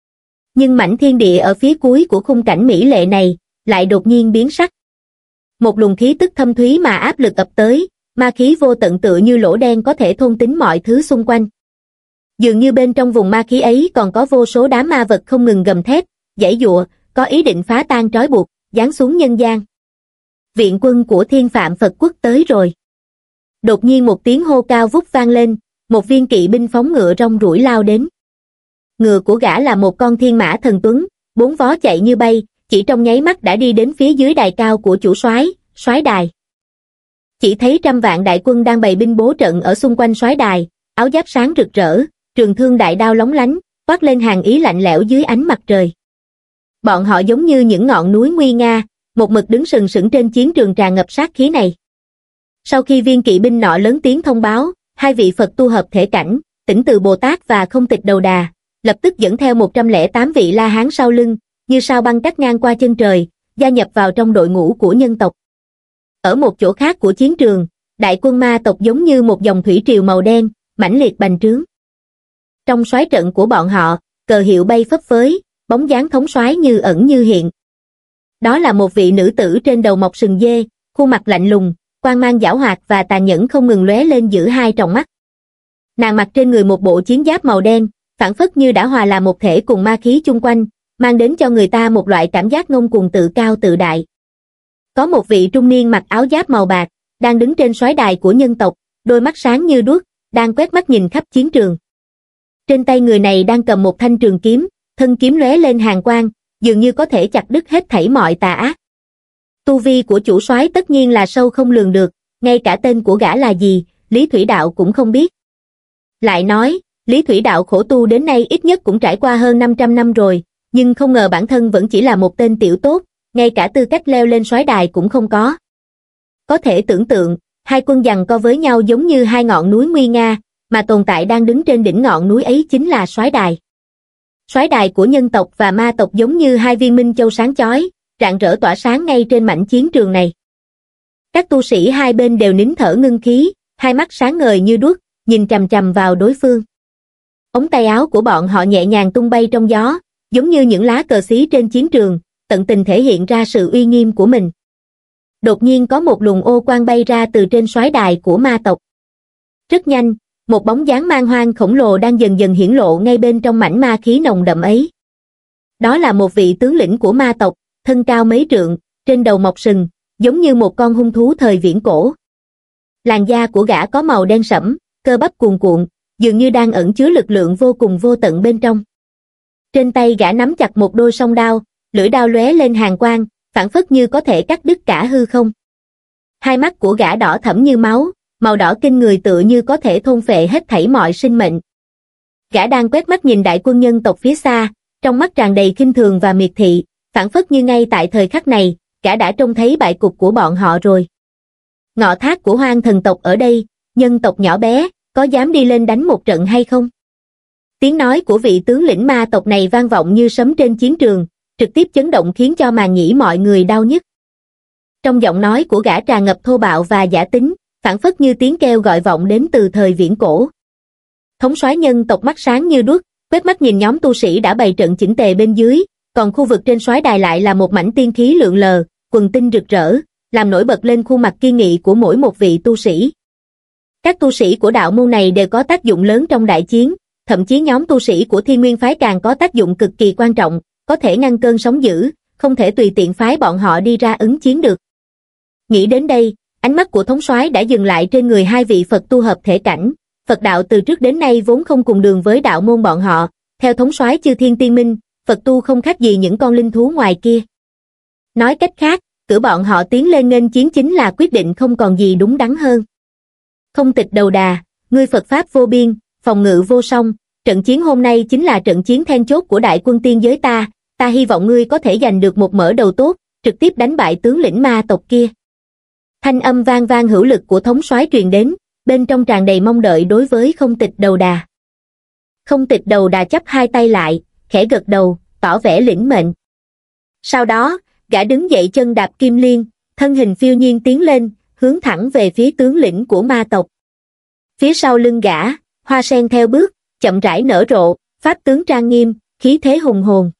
Nhưng mảnh thiên địa ở phía cuối của khung cảnh mỹ lệ này, lại đột nhiên biến sắc. Một luồng khí tức thâm thúy mà áp lực ập tới, ma khí vô tận tựa như lỗ đen có thể thôn tính mọi thứ xung quanh. Dường như bên trong vùng ma khí ấy còn có vô số đám ma vật không ngừng gầm thét, giãy giụa, có ý định phá tan trói buộc, giáng xuống nhân gian. Viện quân của Thiên Phạm Phật Quốc tới rồi. Đột nhiên một tiếng hô cao vút vang lên, một viên kỵ binh phóng ngựa rong ruổi lao đến. Ngựa của gã là một con thiên mã thần tuấn, bốn vó chạy như bay, chỉ trong nháy mắt đã đi đến phía dưới đài cao của chủ soái, soái đài. Chỉ thấy trăm vạn đại quân đang bày binh bố trận ở xung quanh soái đài, áo giáp sáng rực rỡ, trường thương đại đao lóng lánh, toát lên hàng ý lạnh lẽo dưới ánh mặt trời. Bọn họ giống như những ngọn núi nguy nga, một mực đứng sừng sững trên chiến trường tràn ngập sát khí này. Sau khi viên kỵ binh nọ lớn tiếng thông báo, hai vị Phật tu hợp thể cảnh, Tỉnh Từ Bồ Tát và Không Tịch Đầu Đà, lập tức dẫn theo một trăm lẻ tám vị La Hán sau lưng, như sao băng cắt ngang qua chân trời, gia nhập vào trong đội ngũ của nhân tộc. Ở một chỗ khác của chiến trường, đại quân ma tộc giống như một dòng thủy triều màu đen, mãnh liệt bành trướng. Trong soái trận của bọn họ, cờ hiệu bay phấp phới, bóng dáng thống soái như ẩn như hiện. Đó là một vị nữ tử trên đầu mọc sừng dê, khuôn mặt lạnh lùng, quang mang giảo hoạt và tàn nhẫn không ngừng lóe lên giữa hai tròng mắt. Nàng mặc trên người một bộ chiến giáp màu đen, phảng phất như đã hòa làm một thể cùng ma khí chung quanh, mang đến cho người ta một loại cảm giác ngông cuồng tự cao tự đại. Có một vị trung niên mặc áo giáp màu bạc, đang đứng trên soái đài của nhân tộc, đôi mắt sáng như đuốc, đang quét mắt nhìn khắp chiến trường. Trên tay người này đang cầm một thanh trường kiếm, thân kiếm lóe lên hàn quang, dường như có thể chặt đứt hết thảy mọi tà ác. Tu vi của chủ soái tất nhiên là sâu không lường được, ngay cả tên của gã là gì, Lý Thủy Đạo cũng không biết. Lại nói, Lý Thủy Đạo khổ tu đến nay ít nhất cũng trải qua hơn năm trăm năm rồi, nhưng không ngờ bản thân vẫn chỉ là một tên tiểu tốt, ngay cả tư cách leo lên soái đài cũng không có. Có thể tưởng tượng, hai quân giằng co với nhau giống như hai ngọn núi nguy nga, mà tồn tại đang đứng trên đỉnh ngọn núi ấy chính là soái đài. Soái đài của nhân tộc và ma tộc giống như hai viên minh châu sáng chói, rạng rỡ tỏa sáng ngay trên mảnh chiến trường này. Các tu sĩ hai bên đều nín thở ngưng khí, hai mắt sáng ngời như đuốc, nhìn chằm chằm vào đối phương. Ống tay áo của bọn họ nhẹ nhàng tung bay trong gió, giống như những lá cờ xí trên chiến trường, tận tình thể hiện ra sự uy nghiêm của mình. Đột nhiên có một luồng ô quang bay ra từ trên soái đài của ma tộc. Rất nhanh, một bóng dáng man hoang khổng lồ đang dần dần hiển lộ ngay bên trong mảnh ma khí nồng đậm ấy. Đó là một vị tướng lĩnh của ma tộc, thân cao mấy trượng, trên đầu mọc sừng, giống như một con hung thú thời viễn cổ. Làn da của gã có màu đen sẫm, cơ bắp cuồn cuộn, dường như đang ẩn chứa lực lượng vô cùng vô tận bên trong. Trên tay gã nắm chặt một đôi song đao, lưỡi đao lóe lên hàn quang, phảng phất như có thể cắt đứt cả hư không. Hai mắt của gã đỏ thẫm như máu, màu đỏ kinh người tựa như có thể thôn phệ hết thảy mọi sinh mệnh. Gã đang quét mắt nhìn đại quân nhân tộc phía xa, trong mắt tràn đầy khinh thường và miệt thị, phảng phất như ngay tại thời khắc này, gã đã trông thấy bại cục của bọn họ rồi. Ngọ thác của Hoang thần tộc ở đây, nhân tộc nhỏ bé, có dám đi lên đánh một trận hay không? Tiếng nói của vị tướng lĩnh ma tộc này vang vọng như sấm trên chiến trường, trực tiếp chấn động khiến cho màng nhĩ mọi người đau nhức. Trong giọng nói của gã tràn ngập thô bạo và giả tính, phảng phất như tiếng kêu gọi vọng đến từ thời viễn cổ. Thống soái nhân tộc mắt sáng như đuốc, quét mắt nhìn nhóm tu sĩ đã bày trận chỉnh tề bên dưới, còn khu vực trên soái đài lại là một mảnh tiên khí lượn lờ, quần tinh rực rỡ, làm nổi bật lên khuôn mặt kiên nghị của mỗi một vị tu sĩ. Các tu sĩ của đạo môn này đều có tác dụng lớn trong đại chiến, thậm chí nhóm tu sĩ của Thiên Nguyên phái càng có tác dụng cực kỳ quan trọng, có thể ngăn cơn sóng dữ, không thể tùy tiện phái bọn họ đi ra ứng chiến được. Nghĩ đến đây, ánh mắt của thống soái đã dừng lại trên người hai vị Phật tu hợp thể cảnh. Phật đạo từ trước đến nay vốn không cùng đường với đạo môn bọn họ, theo thống soái Chư Thiên Tiên Minh, Phật tu không khác gì những con linh thú ngoài kia. Nói cách khác, cử bọn họ tiến lên nghênh chiến chính là quyết định không còn gì đúng đắn hơn. Không Tịch Đầu Đà, ngươi Phật pháp vô biên, phòng ngự vô song, trận chiến hôm nay chính là trận chiến then chốt của đại quân tiên giới ta, ta hy vọng ngươi có thể giành được một mở đầu tốt, trực tiếp đánh bại tướng lĩnh ma tộc kia. Thanh âm vang vang hữu lực của thống soái truyền đến, bên trong tràn đầy mong đợi đối với Không Tịch Đầu Đà. Không Tịch Đầu Đà chắp hai tay lại, khẽ gật đầu, tỏ vẻ lĩnh mệnh. Sau đó, gã đứng dậy chân đạp kim liên, thân hình phiêu nhiên tiến lên, hướng thẳng về phía tướng lĩnh của ma tộc. Phía sau lưng gã, hoa sen theo bước, chậm rãi nở rộ, pháp tướng trang nghiêm, khí thế hùng hồn.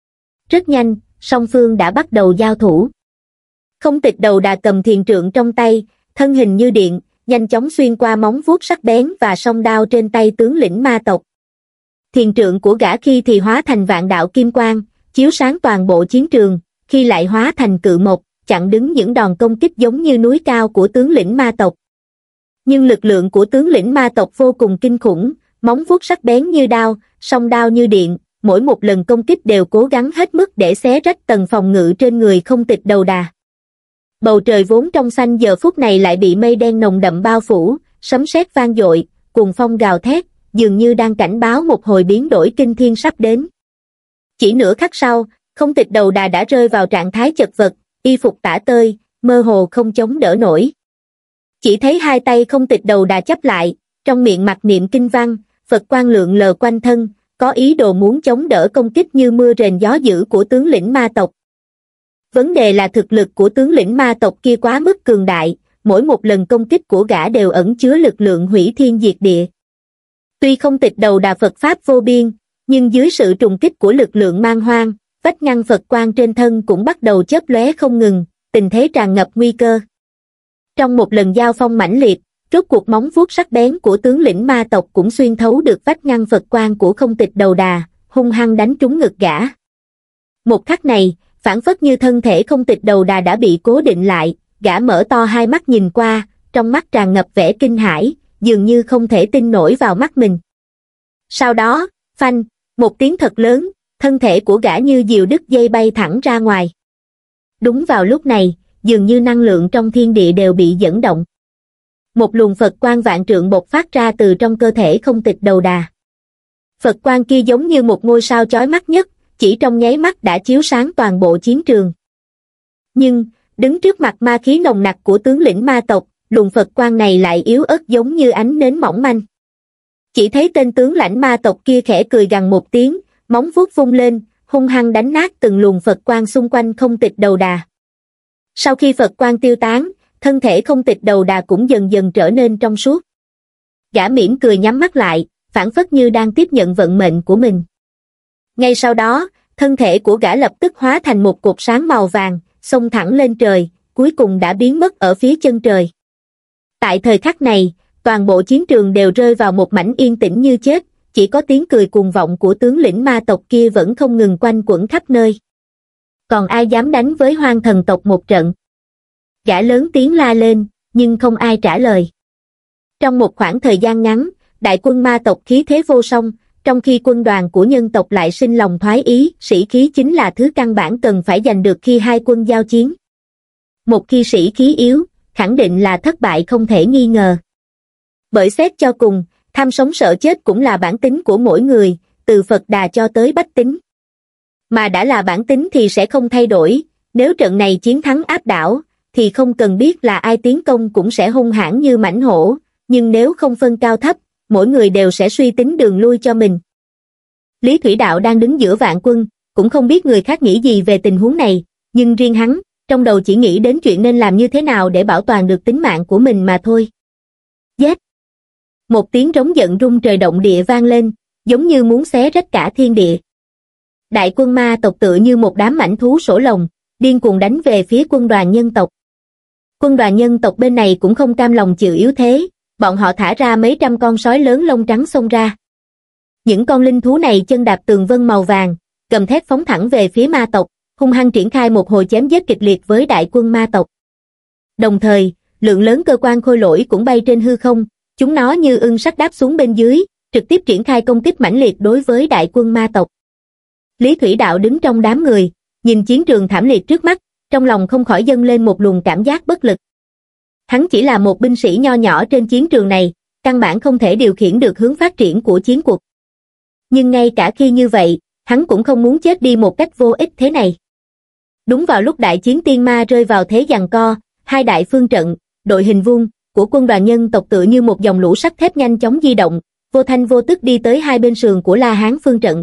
Rất nhanh, song phương đã bắt đầu giao thủ. Không Tịch Đầu Đà cầm thiền trượng trong tay, thân hình như điện, nhanh chóng xuyên qua móng vuốt sắc bén và song đao trên tay tướng lĩnh ma tộc. Thiền trượng của gã khi thì hóa thành vạn đạo kim quang, chiếu sáng toàn bộ chiến trường, khi lại hóa thành cự mộc, chặn đứng những đòn công kích giống như núi cao của tướng lĩnh ma tộc. Nhưng lực lượng của tướng lĩnh ma tộc vô cùng kinh khủng, móng vuốt sắc bén như đao, song đao như điện, mỗi một lần công kích đều cố gắng hết mức để xé rách tầng phòng ngự trên người Không Tịch Đầu Đà. Bầu trời vốn trong xanh giờ phút này lại bị mây đen nồng đậm bao phủ, sấm sét vang dội, cuồng phong gào thét, dường như đang cảnh báo một hồi biến đổi kinh thiên sắp đến. Chỉ nửa khắc sau, Không Tịch Đầu Đà đã rơi vào trạng thái chật vật, y phục tả tơi, mơ hồ không chống đỡ nổi. Chỉ thấy hai tay Không Tịch Đầu Đà chắp lại, trong miệng mặc niệm kinh văn, Phật quang lượn lờ quanh thân, có ý đồ muốn chống đỡ công kích như mưa rền gió dữ của tướng lĩnh ma tộc. Vấn đề là thực lực của tướng lĩnh ma tộc kia quá mức cường đại, mỗi một lần công kích của gã đều ẩn chứa lực lượng hủy thiên diệt địa. Tuy Không Tịch Đầu Đà Phật pháp vô biên, nhưng dưới sự trùng kích của lực lượng man hoang, vách ngăn Phật quang trên thân cũng bắt đầu chớp lóe không ngừng, tình thế tràn ngập nguy cơ. Trong một lần giao phong mãnh liệt, rốt cuộc móng vuốt sắc bén của tướng lĩnh ma tộc cũng xuyên thấu được vách ngăn Phật quang của Không Tịch Đầu Đà, hung hăng đánh trúng ngực gã. Một khắc này, phảng phất như thân thể Không Tịch Đầu Đà đã bị cố định lại, gã mở to hai mắt nhìn qua, trong mắt tràn ngập vẻ kinh hãi, dường như không thể tin nổi vào mắt mình. Sau đó, phanh, một tiếng thật lớn, thân thể của gã như diều đứt dây bay thẳng ra ngoài. Đúng vào lúc này, dường như năng lượng trong thiên địa đều bị dẫn động. Một luồng Phật quang vạn trượng bộc phát ra từ trong cơ thể Không Tịch Đầu Đà. Phật quang kia giống như một ngôi sao chói mắt nhất, chỉ trong nháy mắt đã chiếu sáng toàn bộ chiến trường. Nhưng, đứng trước mặt ma khí nồng nặc của tướng lĩnh ma tộc, luồng Phật quang này lại yếu ớt giống như ánh nến mỏng manh. Chỉ thấy tên tướng lãnh ma tộc kia khẽ cười gằn một tiếng, móng vuốt vung lên, hung hăng đánh nát từng luồng Phật quang xung quanh Không Tịch Đầu Đà. Sau khi Phật quang tiêu tán, thân thể Không Tịch Đầu Đà cũng dần dần trở nên trong suốt. Gã mỉm cười nhắm mắt lại, phảng phất như đang tiếp nhận vận mệnh của mình. Ngay sau đó, thân thể của gã lập tức hóa thành một cột sáng màu vàng, xông thẳng lên trời, cuối cùng đã biến mất ở phía chân trời. Tại thời khắc này, toàn bộ chiến trường đều rơi vào một mảnh yên tĩnh như chết, chỉ có tiếng cười cuồng vọng của tướng lĩnh ma tộc kia vẫn không ngừng quanh quẩn khắp nơi. Còn ai dám đánh với hoang thần tộc một trận? Gã lớn tiếng la lên, nhưng không ai trả lời. Trong một khoảng thời gian ngắn, đại quân ma tộc khí thế vô song, trong khi quân đoàn của nhân tộc lại sinh lòng thoái ý, sĩ khí chính là thứ căn bản cần phải giành được khi hai quân giao chiến. Một khi sĩ khí yếu, khẳng định là thất bại không thể nghi ngờ. Bởi xét cho cùng, tham sống sợ chết cũng là bản tính của mỗi người, từ Phật Đà cho tới bách tính. Mà đã là bản tính thì sẽ không thay đổi, nếu trận này chiến thắng áp đảo, thì không cần biết là ai tiến công cũng sẽ hung hãn như mãnh hổ, nhưng nếu không phân cao thấp, mỗi người đều sẽ suy tính đường lui cho mình. Lý Thủy Đạo đang đứng giữa vạn quân, cũng không biết người khác nghĩ gì về tình huống này, nhưng riêng hắn, trong đầu chỉ nghĩ đến chuyện nên làm như thế nào để bảo toàn được tính mạng của mình mà thôi. Giết! Một tiếng trống giận rung trời động địa vang lên, giống như muốn xé rách cả thiên địa. Đại quân ma tộc tựa như một đám mãnh thú sổ lồng, điên cuồng đánh về phía quân đoàn nhân tộc. Quân đoàn nhân tộc bên này cũng không cam lòng chịu yếu thế, bọn họ thả ra mấy trăm con sói lớn lông trắng xông ra. Những con linh thú này chân đạp tường vân màu vàng, gầm thét phóng thẳng về phía ma tộc, hung hăng triển khai một hồi chém giết kịch liệt với đại quân ma tộc. Đồng thời, lượng lớn cơ quan khôi lỗi cũng bay trên hư không, chúng nó như ưng sắt đáp xuống bên dưới, trực tiếp triển khai công kích mãnh liệt đối với đại quân ma tộc. Lý Thủy Đạo đứng trong đám người, nhìn chiến trường thảm liệt trước mắt, trong lòng không khỏi dâng lên một luồng cảm giác bất lực. Hắn chỉ là một binh sĩ nho nhỏ trên chiến trường này, căn bản không thể điều khiển được hướng phát triển của chiến cuộc. Nhưng ngay cả khi như vậy, hắn cũng không muốn chết đi một cách vô ích thế này. Đúng vào lúc đại chiến tiên ma rơi vào thế giằng co, hai đại phương trận, đội hình vuông của quân đoàn nhân tộc tựa như một dòng lũ sắt thép nhanh chóng di động, vô thanh vô tức đi tới hai bên sườn của La Hán phương trận.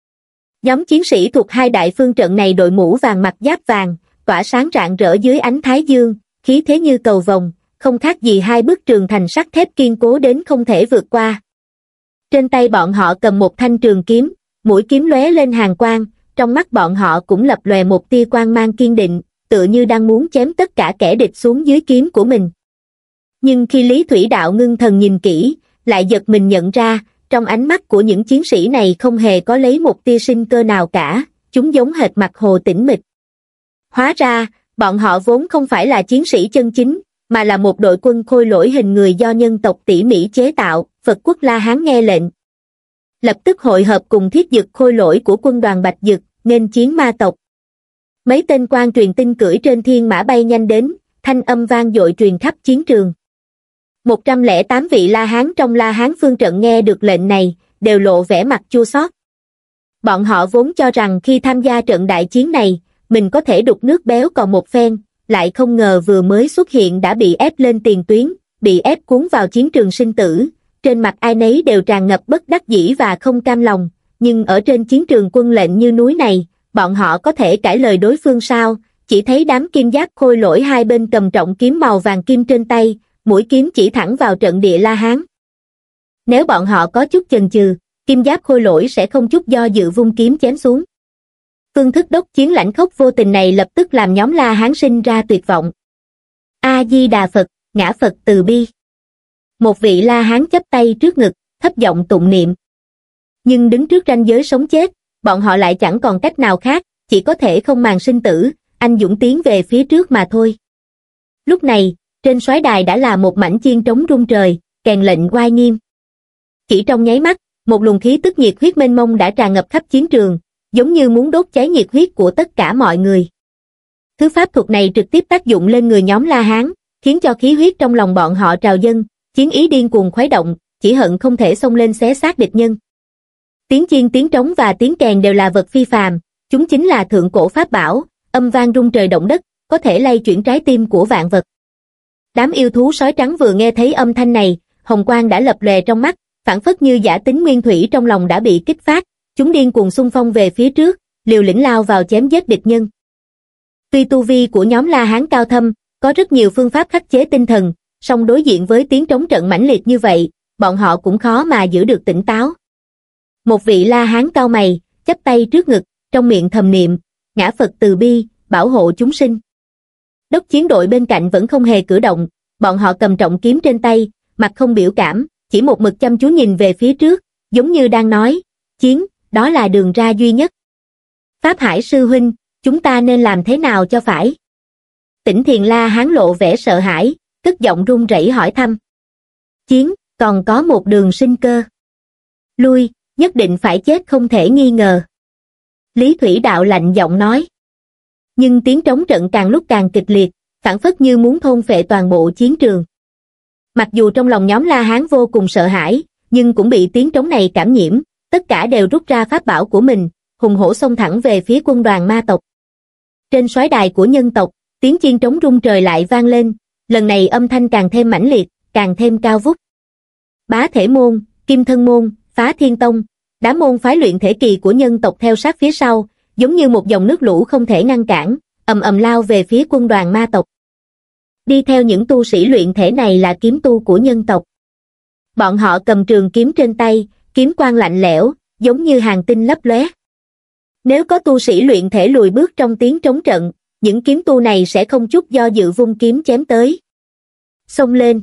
Nhóm chiến sĩ thuộc hai đại phương trận này đội mũ vàng mặt giáp vàng, tỏa sáng rạng rỡ dưới ánh thái dương, khí thế như cầu vồng, không khác gì hai bức tường thành sắt thép kiên cố đến không thể vượt qua. Trên tay bọn họ cầm một thanh trường kiếm, mũi kiếm lóe lên hàn quang, trong mắt bọn họ cũng lập lòe một tia quang mang kiên định, tựa như đang muốn chém tất cả kẻ địch xuống dưới kiếm của mình. Nhưng khi Lý Thủy Đạo ngưng thần nhìn kỹ, lại giật mình nhận ra, trong ánh mắt của những chiến sĩ này không hề có lấy một tia sinh cơ nào cả, chúng giống hệt mặt hồ tĩnh mịch. Hóa ra, bọn họ vốn không phải là chiến sĩ chân chính, mà là một đội quân khôi lỗi hình người do nhân tộc tỉ mỉ chế tạo. Phật quốc La Hán nghe lệnh, lập tức hội hợp cùng thiết dực khôi lỗi của quân đoàn Bạch Dực, nghênh chiến ma tộc. Mấy tên quan truyền tin cưỡi trên thiên mã bay nhanh đến, thanh âm vang dội truyền khắp chiến trường. một trăm lẻ tám vị La Hán trong La Hán phương trận nghe được lệnh này, đều lộ vẻ mặt chua xót. Bọn họ vốn cho rằng khi tham gia trận đại chiến này, mình có thể đục nước béo còn một phen, lại không ngờ vừa mới xuất hiện đã bị ép lên tiền tuyến, bị ép cuốn vào chiến trường sinh tử. Trên mặt ai nấy đều tràn ngập bất đắc dĩ và không cam lòng, nhưng ở trên chiến trường quân lệnh như núi này, bọn họ có thể cãi lời đối phương sao? Chỉ thấy đám kim giáp khôi lỗi hai bên cầm trọng kiếm màu vàng kim trên tay, mũi kiếm chỉ thẳng vào trận địa La Hán. Nếu bọn họ có chút chần chừ, kim giáp khôi lỗi sẽ không chút do dự vung kiếm chém xuống. Phương thức đốc chiến lãnh khốc vô tình này lập tức làm nhóm La Hán sinh ra tuyệt vọng. A Di Đà Phật, ngã Phật từ bi. Một vị La Hán chắp tay trước ngực, thấp giọng tụng niệm. Nhưng đứng trước ranh giới sống chết, bọn họ lại chẳng còn cách nào khác, chỉ có thể không màng sinh tử, anh dũng tiến về phía trước mà thôi. Lúc này, trên soái đài đã là một mảnh chiên trống rung trời, kèn lệnh oai nghiêm. Chỉ trong nháy mắt, một luồng khí tức nhiệt huyết mênh mông đã tràn ngập khắp chiến trường, giống như muốn đốt cháy nhiệt huyết của tất cả mọi người. Thứ pháp thuật này trực tiếp tác dụng lên người nhóm La Hán, khiến cho khí huyết trong lòng bọn họ trào dâng, chiến ý điên cuồng khuấy động, chỉ hận không thể xông lên xé xác địch nhân. Tiếng chiên, tiếng trống và tiếng kèn đều là vật phi phàm, chúng chính là thượng cổ pháp bảo, âm vang rung trời động đất, có thể lay chuyển trái tim của vạn vật. Đám yêu thú sói trắng vừa nghe thấy âm thanh này, hồng quang đã lập lòe trong mắt, phảng phất như giả tính nguyên thủy trong lòng đã bị kích phát, chúng điên cuồng xung phong về phía trước, liều lĩnh lao vào chém giết địch nhân. Tuy tu vi của nhóm La Hán cao thâm, có rất nhiều phương pháp khắc chế tinh thần, song đối diện với tiếng trống trận mãnh liệt như vậy, bọn họ cũng khó mà giữ được tỉnh táo. Một vị La Hán cau mày, chắp tay trước ngực, trong miệng thầm niệm, ngã Phật từ bi, bảo hộ chúng sinh. Đốc chiến đội bên cạnh vẫn không hề cử động, bọn họ cầm trọng kiếm trên tay, mặt không biểu cảm, chỉ một mực chăm chú nhìn về phía trước, giống như đang nói, chiến, đó là đường ra duy nhất. Pháp Hải sư huynh, chúng ta nên làm thế nào cho phải? Tỉnh Thiền La Hán lộ vẻ sợ hãi, cất giọng run rẩy hỏi thăm. Chiến, còn có một đường sinh cơ. Lui, nhất định phải chết không thể nghi ngờ. Lý Thủy Đạo lạnh giọng nói. Nhưng tiếng trống trận càng lúc càng kịch liệt, phảng phất như muốn thôn phệ toàn bộ chiến trường. Mặc dù trong lòng nhóm La Hán vô cùng sợ hãi, nhưng cũng bị tiếng trống này cảm nhiễm, tất cả đều rút ra pháp bảo của mình, hùng hổ xông thẳng về phía quân đoàn ma tộc. Trên soái đài của nhân tộc, tiếng chiên trống rung trời lại vang lên, lần này âm thanh càng thêm mãnh liệt, càng thêm cao vút. Bá Thể Môn, Kim Thân Môn, Phá Thiên Tông, đám môn phái luyện thể kỳ của nhân tộc theo sát phía sau, giống như một dòng nước lũ không thể ngăn cản, ầm ầm lao về phía quân đoàn ma tộc. Đi theo những tu sĩ luyện thể này là kiếm tu của nhân tộc. Bọn họ cầm trường kiếm trên tay, kiếm quang lạnh lẽo, giống như hàng tinh lấp lóe. Nếu có tu sĩ luyện thể lùi bước trong tiếng trống trận, những kiếm tu này sẽ không chút do dự vung kiếm chém tới. Xông lên!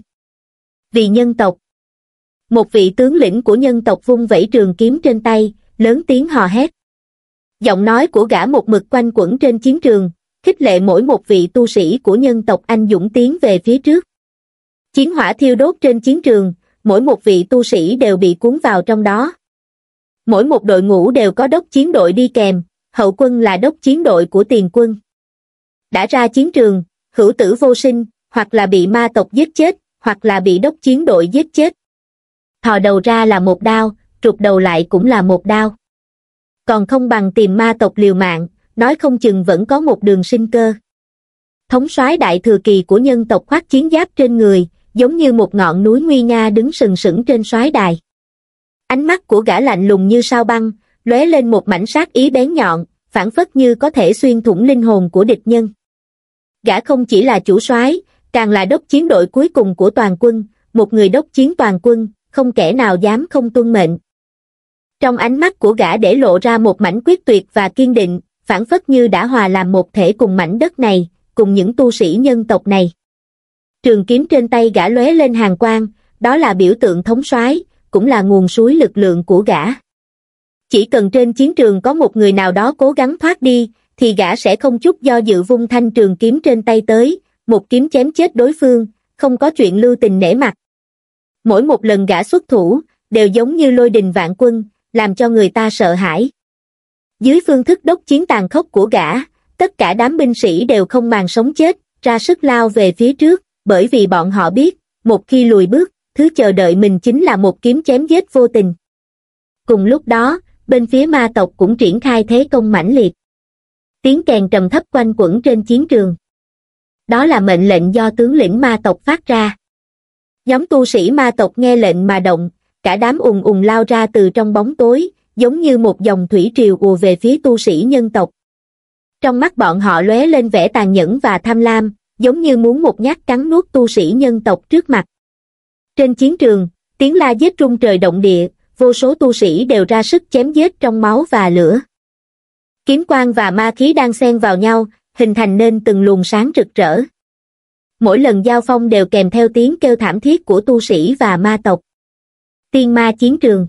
Vì nhân tộc! Một vị tướng lĩnh của nhân tộc vung vẩy trường kiếm trên tay, lớn tiếng hò hét. Giọng nói của gã một mực quanh quẩn trên chiến trường, khích lệ mỗi một vị tu sĩ của nhân tộc anh dũng tiến về phía trước. Chiến hỏa thiêu đốt trên chiến trường, mỗi một vị tu sĩ đều bị cuốn vào trong đó. Mỗi một đội ngũ đều có đốc chiến đội đi kèm, hậu quân là đốc chiến đội của tiền quân. Đã ra chiến trường, hữu tử vô sinh, hoặc là bị ma tộc giết chết, hoặc là bị đốc chiến đội giết chết. Thò đầu ra là một đao, trục đầu lại cũng là một đao. Còn không bằng tìm ma tộc liều mạng, nói không chừng vẫn có một đường sinh cơ. Thống soái đại thừa kỳ của nhân tộc khoác chiến giáp trên người, giống như một ngọn núi nguy nga đứng sừng sững trên soái đài. Ánh mắt của gã lạnh lùng như sao băng, lóe lên một mảnh sát ý bén nhọn, phảng phất như có thể xuyên thủng linh hồn của địch nhân. Gã không chỉ là chủ soái, càng là đốc chiến đội cuối cùng của toàn quân, một người đốc chiến toàn quân, không kẻ nào dám không tuân mệnh. Trong ánh mắt của gã để lộ ra một mảnh quyết tuyệt và kiên định, phảng phất như đã hòa làm một thể cùng mảnh đất này, cùng những tu sĩ nhân tộc này. Trường kiếm trên tay gã lóe lên hàn quang, đó là biểu tượng thống soái, cũng là nguồn suối lực lượng của gã. Chỉ cần trên chiến trường có một người nào đó cố gắng thoát đi, thì gã sẽ không chút do dự vung thanh trường kiếm trên tay tới, một kiếm chém chết đối phương, không có chuyện lưu tình nể mặt. Mỗi một lần gã xuất thủ, đều giống như lôi đình vạn quân, làm cho người ta sợ hãi. Dưới phương thức đốc chiến tàn khốc của gã, tất cả đám binh sĩ đều không màng sống chết, ra sức lao về phía trước, bởi vì bọn họ biết, một khi lùi bước, thứ chờ đợi mình chính là một kiếm chém giết vô tình. Cùng lúc đó, bên phía ma tộc cũng triển khai thế công mãnh liệt. Tiếng kèn trầm thấp quanh quẩn trên chiến trường. Đó là mệnh lệnh do tướng lĩnh ma tộc phát ra. Nhóm tu sĩ ma tộc nghe lệnh mà động, cả đám ùn ùn lao ra từ trong bóng tối, giống như một dòng thủy triều ùa về phía tu sĩ nhân tộc. Trong mắt bọn họ lóe lên vẻ tàn nhẫn và tham lam, giống như muốn một nhát cắn nuốt tu sĩ nhân tộc trước mặt. Trên chiến trường, tiếng la giết rung trời động địa, vô số tu sĩ đều ra sức chém giết trong máu và lửa. Kiếm quang và ma khí đang xen vào nhau, hình thành nên từng luồng sáng rực rỡ. Mỗi lần giao phong đều kèm theo tiếng kêu thảm thiết của tu sĩ và ma tộc. Tiên ma chiến trường.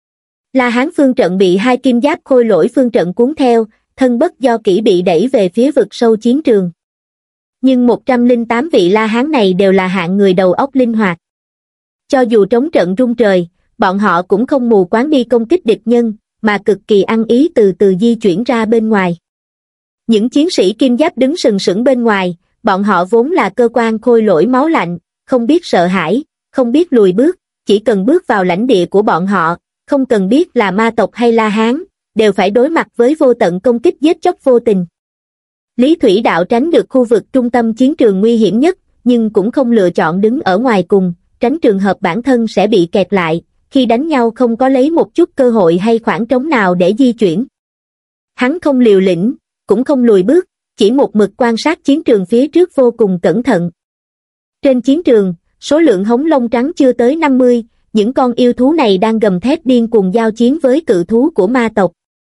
La Hán phương trận bị hai kim giáp khôi lỗi phương trận cuốn theo, thân bất do kỷ bị đẩy về phía vực sâu chiến trường. Nhưng một trăm lẻ tám vị La Hán này đều là hạng người đầu óc linh hoạt. Cho dù trống trận rung trời, bọn họ cũng không mù quáng đi công kích địch nhân, mà cực kỳ ăn ý từ từ di chuyển ra bên ngoài. Những chiến sĩ kim giáp đứng sừng sững bên ngoài, bọn họ vốn là cơ quan khôi lỗi máu lạnh, không biết sợ hãi, không biết lùi bước, chỉ cần bước vào lãnh địa của bọn họ, không cần biết là ma tộc hay La Hán, đều phải đối mặt với vô tận công kích giết chóc vô tình. Lý Thủy Đạo tránh được khu vực trung tâm chiến trường nguy hiểm nhất, nhưng cũng không lựa chọn đứng ở ngoài cùng, tránh trường hợp bản thân sẽ bị kẹt lại, khi đánh nhau không có lấy một chút cơ hội hay khoảng trống nào để di chuyển. Hắn không liều lĩnh, cũng không lùi bước, chỉ một mực quan sát chiến trường phía trước vô cùng cẩn thận. Trên chiến trường, số lượng hống lông trắng chưa tới năm mươi, những con yêu thú này đang gầm thét điên cuồng giao chiến với cự thú của ma tộc.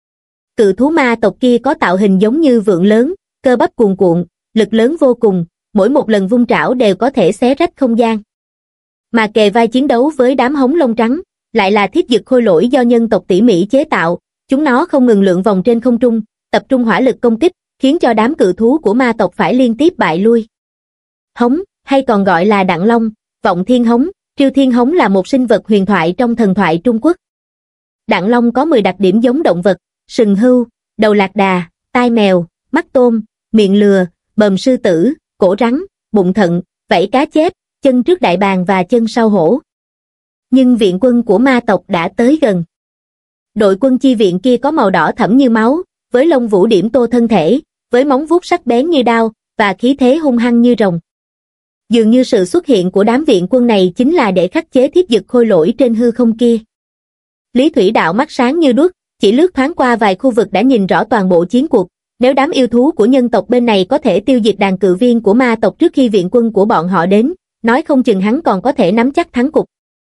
Cự thú ma tộc kia có tạo hình giống như vượn lớn, cơ bắp cuồn cuộn, lực lớn vô cùng, mỗi một lần vung trảo đều có thể xé rách không gian. Mà kề vai chiến đấu với đám hống lông trắng, lại là thiết dực khôi lỗi do nhân tộc tỉ mỉ chế tạo, chúng nó không ngừng lượn vòng trên không trung, tập trung hỏa lực công kích, khiến cho đám cự thú của ma tộc phải liên tiếp bại lui. Hống, hay còn gọi là đặng long, vọng thiên hống, Triêu Thiên Hống là một sinh vật huyền thoại trong thần thoại Trung Quốc. Đặng long có mười đặc điểm giống động vật, sừng hươu, đầu lạc đà, tai mèo, mắt tôm, miệng lừa, bờm sư tử, cổ rắn, bụng thận, vảy cá chép, chân trước đại bàng và chân sau hổ. Nhưng viện quân của ma tộc đã tới gần. Đội quân chi viện kia có màu đỏ thẫm như máu, với lông vũ điểm tô thân thể, với móng vuốt sắc bén như đao, và khí thế hung hăng như rồng. Dường như sự xuất hiện của đám viện quân này chính là để khắc chế thiết dực khôi lỗi trên hư không kia. Lý Thủy Đạo mắt sáng như đuốc, chỉ lướt thoáng qua vài khu vực đã nhìn rõ toàn bộ chiến cuộc. Nếu đám yêu thú của nhân tộc bên này có thể tiêu diệt đàn cự viên của ma tộc trước khi viện quân của bọn họ đến, nói không chừng hắn còn có thể nắm chắc thắng cục.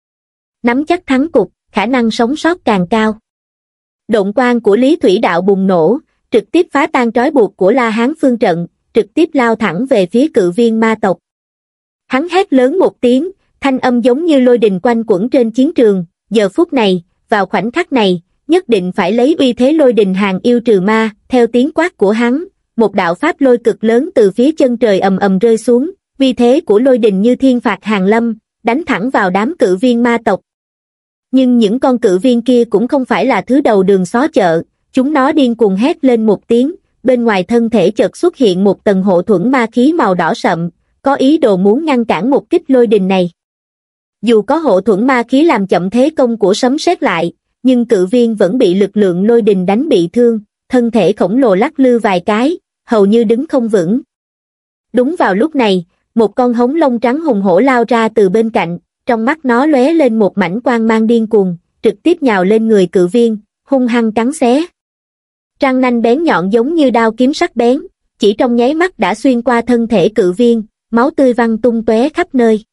Nắm chắc thắng cục, khả năng sống sót càng cao. Động quang của Lý Thủy Đạo bùng nổ, trực tiếp phá tan trói buộc của La Hán phương trận, trực tiếp lao thẳng về phía cự viên ma tộc. Hắn hét lớn một tiếng, thanh âm giống như lôi đình quanh quẩn trên chiến trường, giờ phút này, vào khoảnh khắc này, nhất định phải lấy uy thế lôi đình hàng yêu trừ ma, theo tiếng quát của hắn, một đạo pháp lôi cực lớn từ phía chân trời ầm ầm rơi xuống, uy thế của lôi đình như thiên phạt hàng lâm, đánh thẳng vào đám cự viên ma tộc. Nhưng những con cự viên kia cũng không phải là thứ đầu đường xó chợ, chúng nó điên cuồng hét lên một tiếng, bên ngoài thân thể chợt xuất hiện một tầng hộ thuẫn ma khí màu đỏ sậm, có ý đồ muốn ngăn cản một kích lôi đình này. Dù có hộ thuẫn ma khí làm chậm thế công của sấm sét lại, nhưng cự viên vẫn bị lực lượng lôi đình đánh bị thương, thân thể khổng lồ lắc lư vài cái, hầu như đứng không vững. Đúng vào lúc này, một con hống lông trắng hùng hổ lao ra từ bên cạnh, trong mắt nó lóe lên một mảnh quang mang điên cuồng, trực tiếp nhào lên người cự viên, hung hăng cắn xé. Răng nanh bén nhọn giống như đao kiếm sắc bén, chỉ trong nháy mắt đã xuyên qua thân thể cự viên, máu tươi văng tung tóe khắp nơi.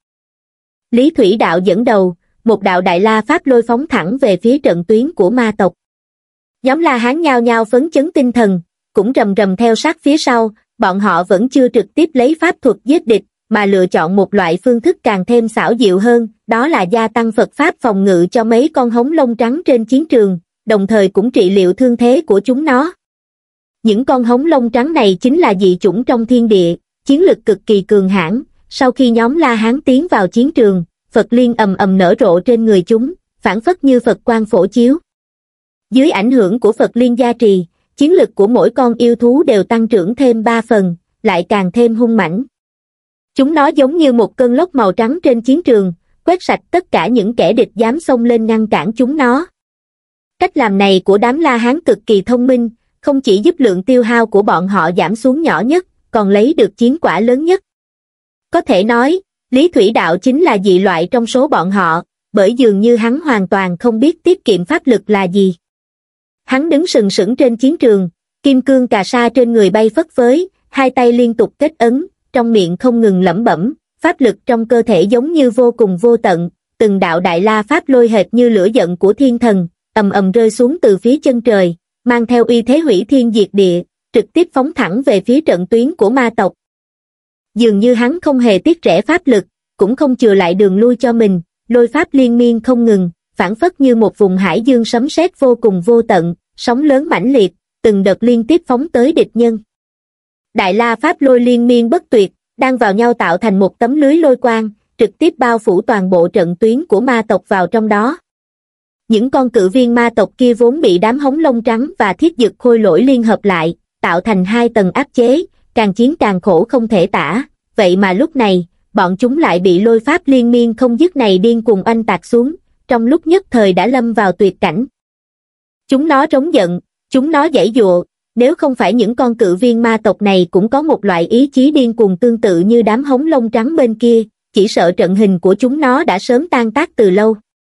Lý Thủy Đạo dẫn đầu, một đạo đại la pháp lôi phóng thẳng về phía trận tuyến của ma tộc. Nhóm La Hán nhao nhao phấn chấn tinh thần, cũng rầm rầm theo sát phía sau, bọn họ vẫn chưa trực tiếp lấy pháp thuật giết địch, mà lựa chọn một loại phương thức càng thêm xảo diệu hơn, đó là gia tăng Phật pháp phòng ngự cho mấy con hống lông trắng trên chiến trường, đồng thời cũng trị liệu thương thế của chúng nó. Những con hống lông trắng này chính là dị chủng trong thiên địa, chiến lực cực kỳ cường hãn. Sau khi nhóm La Hán tiến vào chiến trường, Phật liên ầm ầm nở rộ trên người chúng, phảng phất như Phật quang phổ chiếu. Dưới ảnh hưởng của Phật liên gia trì, chiến lực của mỗi con yêu thú đều tăng trưởng thêm ba phần, lại càng thêm hung mãnh. Chúng nó giống như một cơn lốc màu trắng trên chiến trường, quét sạch tất cả những kẻ địch dám xông lên ngăn cản chúng nó. Cách làm này của đám La Hán cực kỳ thông minh, không chỉ giúp lượng tiêu hao của bọn họ giảm xuống nhỏ nhất, còn lấy được chiến quả lớn nhất. Có thể nói, Lý Thủy Đạo chính là dị loại trong số bọn họ, bởi dường như hắn hoàn toàn không biết tiết kiệm pháp lực là gì. Hắn đứng sừng sững trên chiến trường, kim cương cà sa trên người bay phất phới, hai tay liên tục kết ấn, trong miệng không ngừng lẩm bẩm, pháp lực trong cơ thể giống như vô cùng vô tận, từng đạo đại la pháp lôi hệt như lửa giận của thiên thần, ầm ầm rơi xuống từ phía chân trời, mang theo uy thế hủy thiên diệt địa, trực tiếp phóng thẳng về phía trận tuyến của ma tộc. Dường như hắn không hề tiếc rẻ pháp lực, cũng không chừa lại đường lui cho mình, lôi pháp liên miên không ngừng, phảng phất như một vùng hải dương sấm sét vô cùng vô tận, sóng lớn mãnh liệt, từng đợt liên tiếp phóng tới địch nhân. Đại la pháp lôi liên miên bất tuyệt, đang vào nhau tạo thành một tấm lưới lôi quang, trực tiếp bao phủ toàn bộ trận tuyến của ma tộc vào trong đó. Những con cự viên ma tộc kia vốn bị đám hống lông trắng và thiết dực khôi lỗi liên hợp lại, tạo thành hai tầng áp chế, càng chiến càng khổ không thể tả, vậy mà lúc này, bọn chúng lại bị lôi pháp liên miên không dứt này điên cuồng oanh tạc xuống, trong lúc nhất thời đã lâm vào tuyệt cảnh. Chúng nó trống giận, chúng nó giãy giụa, nếu không phải những con cự viên ma tộc này cũng có một loại ý chí điên cuồng tương tự như đám hống lông trắng bên kia, chỉ sợ trận hình của chúng nó đã sớm tan tác từ lâu.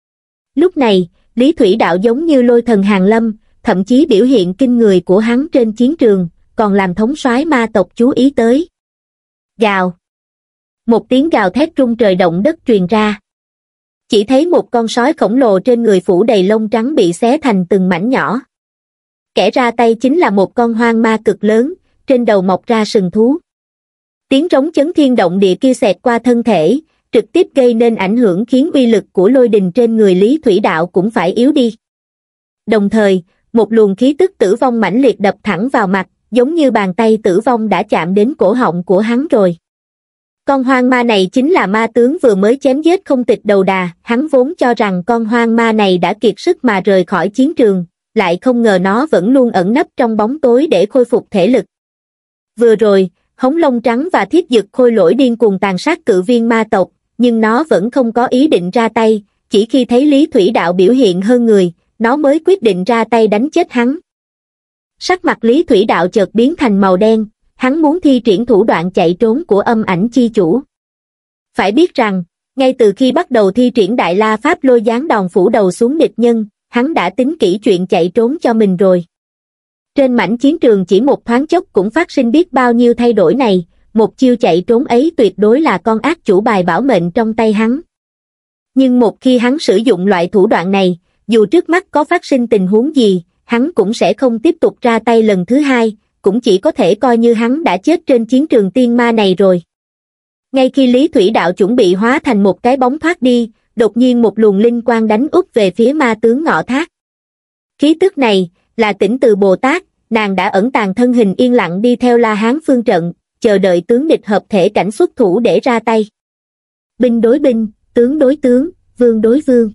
Lúc này, Lý Thủy Đạo giống như lôi thần hàng lâm, thậm chí biểu hiện kinh người của hắn trên chiến trường, còn làm thống soái ma tộc chú ý tới. Gào. Một tiếng gào thét rung trời động đất truyền ra. Chỉ thấy một con sói khổng lồ trên người phủ đầy lông trắng bị xé thành từng mảnh nhỏ. Kẻ ra tay chính là một con hoang ma cực lớn, trên đầu mọc ra sừng thú. Tiếng trống chấn thiên động địa kia xẹt qua thân thể, trực tiếp gây nên ảnh hưởng khiến uy lực của lôi đình trên người Lý Thủy Đạo cũng phải yếu đi. Đồng thời, một luồng khí tức tử vong mãnh liệt đập thẳng vào mặt, giống như bàn tay tử vong đã chạm đến cổ họng của hắn rồi. Con hoang ma này chính là ma tướng vừa mới chém giết Không Tịch Đầu Đà, hắn vốn cho rằng con hoang ma này đã kiệt sức mà rời khỏi chiến trường, lại không ngờ nó vẫn luôn ẩn nấp trong bóng tối để khôi phục thể lực. Vừa rồi, Hống Lông Trắng và Thiết Dực Khôi Lỗi điên cuồng tàn sát cự viên ma tộc, nhưng nó vẫn không có ý định ra tay, chỉ khi thấy Lý Thủy Đạo biểu hiện hơn người, nó mới quyết định ra tay đánh chết hắn. Sắc mặt Lý Thủy Đạo chợt biến thành màu đen, hắn muốn thi triển thủ đoạn chạy trốn của âm ảnh chi chủ. Phải biết rằng, ngay từ khi bắt đầu thi triển Đại La Pháp Lôi giáng đòn phủ đầu xuống địch nhân, hắn đã tính kỹ chuyện chạy trốn cho mình rồi. Trên mảnh chiến trường chỉ một thoáng chốc cũng phát sinh biết bao nhiêu thay đổi này, một chiêu chạy trốn ấy tuyệt đối là con ác chủ bài bảo mệnh trong tay hắn. Nhưng một khi hắn sử dụng loại thủ đoạn này, dù trước mắt có phát sinh tình huống gì, hắn cũng sẽ không tiếp tục ra tay lần thứ hai, cũng chỉ có thể coi như hắn đã chết trên chiến trường tiên ma này rồi. Ngay khi Lý Thủy Đạo chuẩn bị hóa thành một cái bóng thoát đi, đột nhiên một luồng linh quang đánh úp về phía ma tướng Ngọ Thác. Khí tức này là Tỉnh Từ Bồ Tát, nàng đã ẩn tàng thân hình yên lặng đi theo La Hán phương trận, chờ đợi tướng địch hợp thể cảnh xuất thủ để ra tay. Binh đối binh, tướng đối tướng, vương đối vương.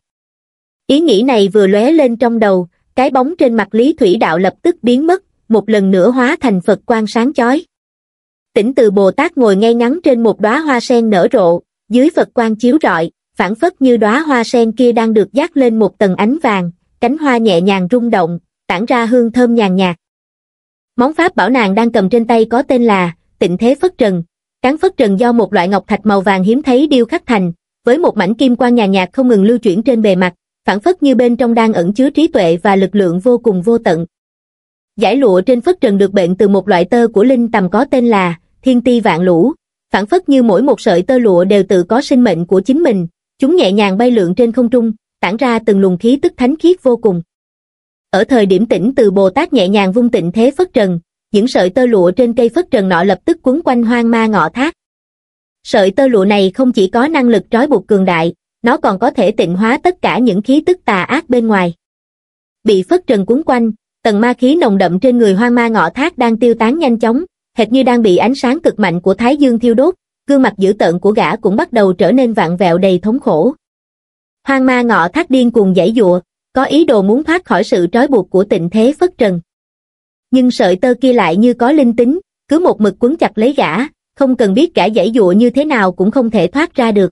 Ý nghĩ này vừa lóe lên trong đầu, cái bóng trên mặt Lý Thủy Đạo lập tức biến mất, một lần nữa hóa thành Phật quang sáng chói. Tỉnh Từ Bồ Tát ngồi ngay ngắn trên một đóa hoa sen nở rộ, dưới Phật quang chiếu rọi, phảng phất như đóa hoa sen kia đang được dát lên một tầng ánh vàng, cánh hoa nhẹ nhàng rung động, tản ra hương thơm nhàn nhạt. Món pháp bảo nàng đang cầm trên tay có tên là Tịnh Thế Phất Trần. Cán phất trần do một loại ngọc thạch màu vàng hiếm thấy điêu khắc thành, với một mảnh kim quang nhàn nhạt không ngừng lưu chuyển trên bề mặt, phảng phất như bên trong đang ẩn chứa trí tuệ và lực lượng vô cùng vô tận. Dải lụa trên phất trần được bện từ một loại tơ của linh tầm có tên là Thiên Ti Vạn Lũ, phảng phất như mỗi một sợi tơ lụa đều tự có sinh mệnh của chính mình, chúng nhẹ nhàng bay lượn trên không trung, tản ra từng luồng khí tức thánh khiết vô cùng. Ở thời điểm Tỉnh Từ Bồ Tát nhẹ nhàng vung Tịnh Thế Phất Trần, những sợi tơ lụa trên cây phất trần nọ lập tức quấn quanh hoang ma Ngọ Thác. Sợi tơ lụa này không chỉ có năng lực trói buộc cường đại, nó còn có thể tịnh hóa tất cả những khí tức tà ác bên ngoài. Bị phất trần quấn quanh, tầng ma khí nồng đậm trên người hoang ma Ngọ Thác đang tiêu tán nhanh chóng, hệt như đang bị ánh sáng cực mạnh của Thái Dương thiêu đốt, gương mặt dữ tợn của gã cũng bắt đầu trở nên vặn vẹo đầy thống khổ. Hoang ma Ngọ Thác điên cuồng giãy giụa, có ý đồ muốn thoát khỏi sự trói buộc của Tịnh Thế Phất Trần. Nhưng sợi tơ kia lại như có linh tính, cứ một mực quấn chặt lấy gã, không cần biết gã giãy giụa như thế nào cũng không thể thoát ra được.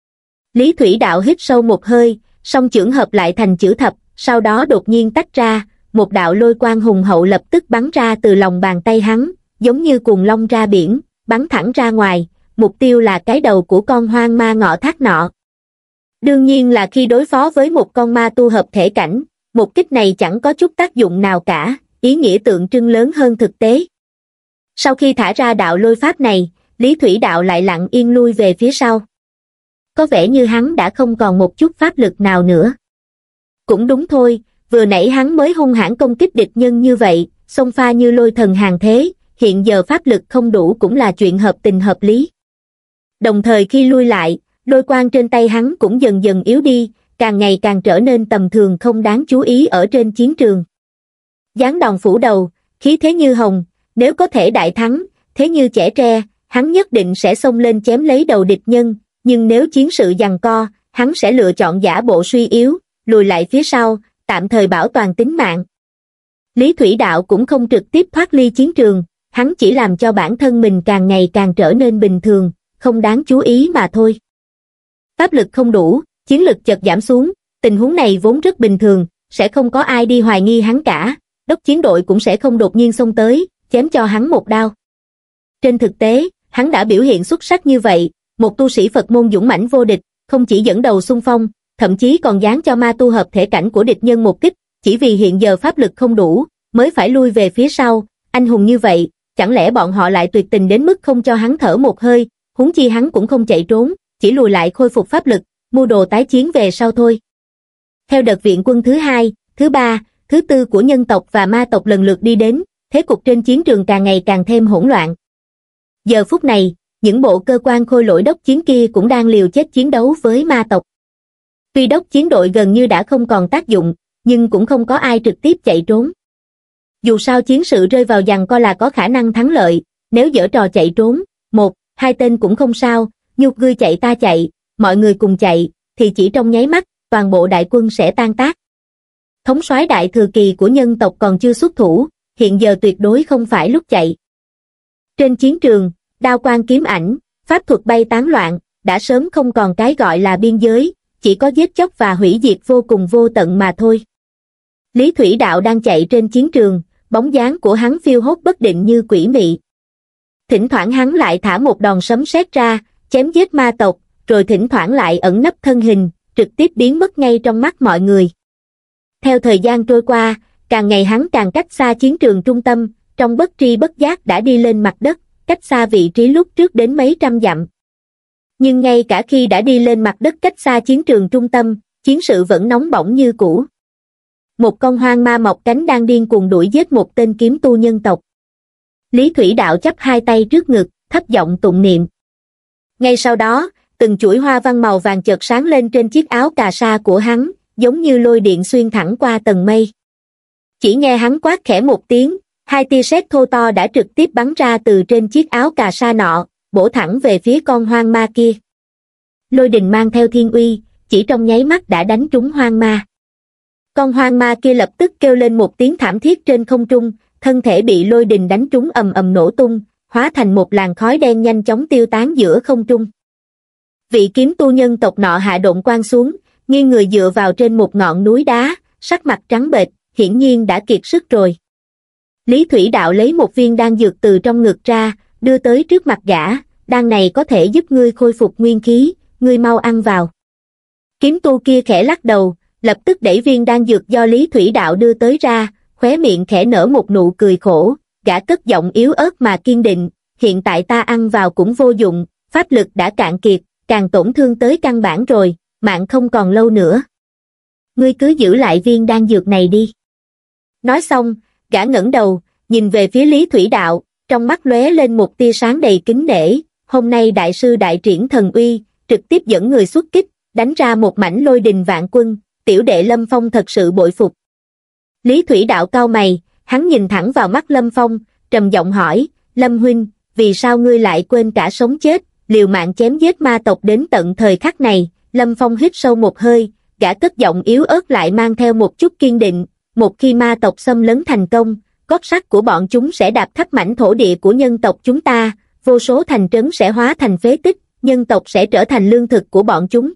Lý Thủy Đạo hít sâu một hơi, song chưởng hợp lại thành chữ thập, sau đó đột nhiên tách ra, một đạo lôi quang hùng hậu lập tức bắn ra từ lòng bàn tay hắn, giống như cuồng long ra biển, bắn thẳng ra ngoài, mục tiêu là cái đầu của con hoang ma Ngọ Thác nọ. Đương nhiên là khi đối phó với một con ma tu hợp thể cảnh, một kích này chẳng có chút tác dụng nào cả, ý nghĩa tượng trưng lớn hơn thực tế. Sau khi thả ra đạo lôi pháp này, Lý Thủy Đạo lại lặng yên lui về phía sau. Có vẻ như hắn đã không còn một chút pháp lực nào nữa. Cũng đúng thôi, vừa nãy hắn mới hung hãn công kích địch nhân như vậy, xông pha như lôi thần hàng thế, hiện giờ pháp lực không đủ cũng là chuyện hợp tình hợp lý. Đồng thời khi lui lại, lôi quang trên tay hắn cũng dần dần yếu đi, càng ngày càng trở nên tầm thường không đáng chú ý ở trên chiến trường. Giáng đòn phủ đầu, khí thế như hồng, nếu có thể đại thắng, thế như chẻ tre, hắn nhất định sẽ xông lên chém lấy đầu địch nhân, nhưng nếu chiến sự giằng co, hắn sẽ lựa chọn giả bộ suy yếu, lùi lại phía sau, tạm thời bảo toàn tính mạng. Lý Thủy Đạo cũng không trực tiếp thoát ly chiến trường, hắn chỉ làm cho bản thân mình càng ngày càng trở nên bình thường, không đáng chú ý mà thôi. Pháp lực không đủ, chiến lực chợt giảm xuống, tình huống này vốn rất bình thường, sẽ không có ai đi hoài nghi hắn cả, đốc chiến đội cũng sẽ không đột nhiên xông tới, chém cho hắn một đao. Trên thực tế, hắn đã biểu hiện xuất sắc như vậy, một tu sĩ Phật môn dũng mãnh vô địch, không chỉ dẫn đầu xung phong, thậm chí còn giáng cho ma tu hợp thể cảnh của địch nhân một kích, chỉ vì hiện giờ pháp lực không đủ, mới phải lui về phía sau, anh hùng như vậy, chẳng lẽ bọn họ lại tuyệt tình đến mức không cho hắn thở một hơi, huống chi hắn cũng không chạy trốn, chỉ lùi lại khôi phục pháp lực, mua đồ tái chiến về sau thôi. Theo đợt viện quân thứ hai, thứ ba, thứ tư của nhân tộc và ma tộc lần lượt đi đến, thế cục trên chiến trường càng ngày càng thêm hỗn loạn. Giờ phút này, những bộ cơ quan khôi lỗi đốc chiến kia cũng đang liều chết chiến đấu với ma tộc. Tuy đốc chiến đội gần như đã không còn tác dụng, nhưng cũng không có ai trực tiếp chạy trốn. Dù sao chiến sự rơi vào giằng co là có khả năng thắng lợi, nếu giở trò chạy trốn, một, hai tên cũng không sao, nhục ngươi chạy ta chạy, mọi người cùng chạy, thì chỉ trong nháy mắt, toàn bộ đại quân sẽ tan tác. Thống soái đại thừa kỳ của nhân tộc còn chưa xuất thủ, hiện giờ tuyệt đối không phải lúc chạy. Trên chiến trường, đao quang kiếm ảnh, pháp thuật bay tán loạn, đã sớm không còn cái gọi là biên giới, chỉ có giết chóc và hủy diệt vô cùng vô tận mà thôi. Lý Thủy Đạo đang chạy trên chiến trường, bóng dáng của hắn phiêu hốt bất định như quỷ mị. Thỉnh thoảng hắn lại thả một đòn sấm sét ra, chém giết ma tộc, rồi thỉnh thoảng lại ẩn nấp thân hình, trực tiếp biến mất ngay trong mắt mọi người. Theo thời gian trôi qua, càng ngày hắn càng cách xa chiến trường trung tâm, trong bất tri bất giác đã đi lên mặt đất, cách xa vị trí lúc trước đến mấy trăm dặm. Nhưng ngay cả khi đã đi lên mặt đất cách xa chiến trường trung tâm, chiến sự vẫn nóng bỏng như cũ. Một con hoang ma mọc cánh đang điên cuồng đuổi giết một tên kiếm tu nhân tộc. Lý Thủy Đạo chắp hai tay trước ngực, thấp giọng tụng niệm. Ngay sau đó, từng chuỗi hoa văn màu vàng chợt sáng lên trên chiếc áo cà sa của hắn, giống như lôi điện xuyên thẳng qua tầng mây. Chỉ nghe hắn quát khẽ một tiếng, hai tia sét thô to đã trực tiếp bắn ra từ trên chiếc áo cà sa nọ, bổ thẳng về phía con hoang ma kia. Lôi đình mang theo thiên uy, chỉ trong nháy mắt đã đánh trúng hoang ma. Con hoang ma kia lập tức kêu lên một tiếng thảm thiết trên không trung, thân thể bị lôi đình đánh trúng ầm ầm nổ tung, hóa thành một làn khói đen nhanh chóng tiêu tán giữa không trung. Vị kiếm tu nhân tộc nọ hạ độn quang xuống, nghiêng người dựa vào trên một ngọn núi đá, sắc mặt trắng bệch, hiển nhiên đã kiệt sức rồi. Lý Thủy Đạo lấy một viên đan dược từ trong ngực ra, đưa tới trước mặt gã, đan này có thể giúp ngươi khôi phục nguyên khí, ngươi mau ăn vào. Kiếm tu kia khẽ lắc đầu, lập tức đẩy viên đan dược do Lý Thủy Đạo đưa tới ra, khóe miệng khẽ nở một nụ cười khổ, gã cất giọng yếu ớt mà kiên định, hiện tại ta ăn vào cũng vô dụng, pháp lực đã cạn kiệt, càng tổn thương tới căn bản rồi, mạng không còn lâu nữa. Ngươi cứ giữ lại viên đan dược này đi. Nói xong, gã ngẩng đầu, nhìn về phía Lý Thủy Đạo, trong mắt lóe lên một tia sáng đầy kính nể, hôm nay đại sư đại triển thần uy, trực tiếp dẫn người xuất kích, đánh ra một mảnh lôi đình vạn quân, tiểu đệ Lâm Phong thật sự bội phục. Lý Thủy Đạo cau mày, hắn nhìn thẳng vào mắt Lâm Phong, trầm giọng hỏi, Lâm huynh, vì sao ngươi lại quên cả sống chết, liều mạng chém giết ma tộc đến tận thời khắc này? Lâm Phong hít sâu một hơi, gã cất giọng yếu ớt lại mang theo một chút kiên định, một khi ma tộc xâm lấn thành công, cốt sắt của bọn chúng sẽ đạp thấp mảnh thổ địa của nhân tộc chúng ta, vô số thành trấn sẽ hóa thành phế tích, nhân tộc sẽ trở thành lương thực của bọn chúng.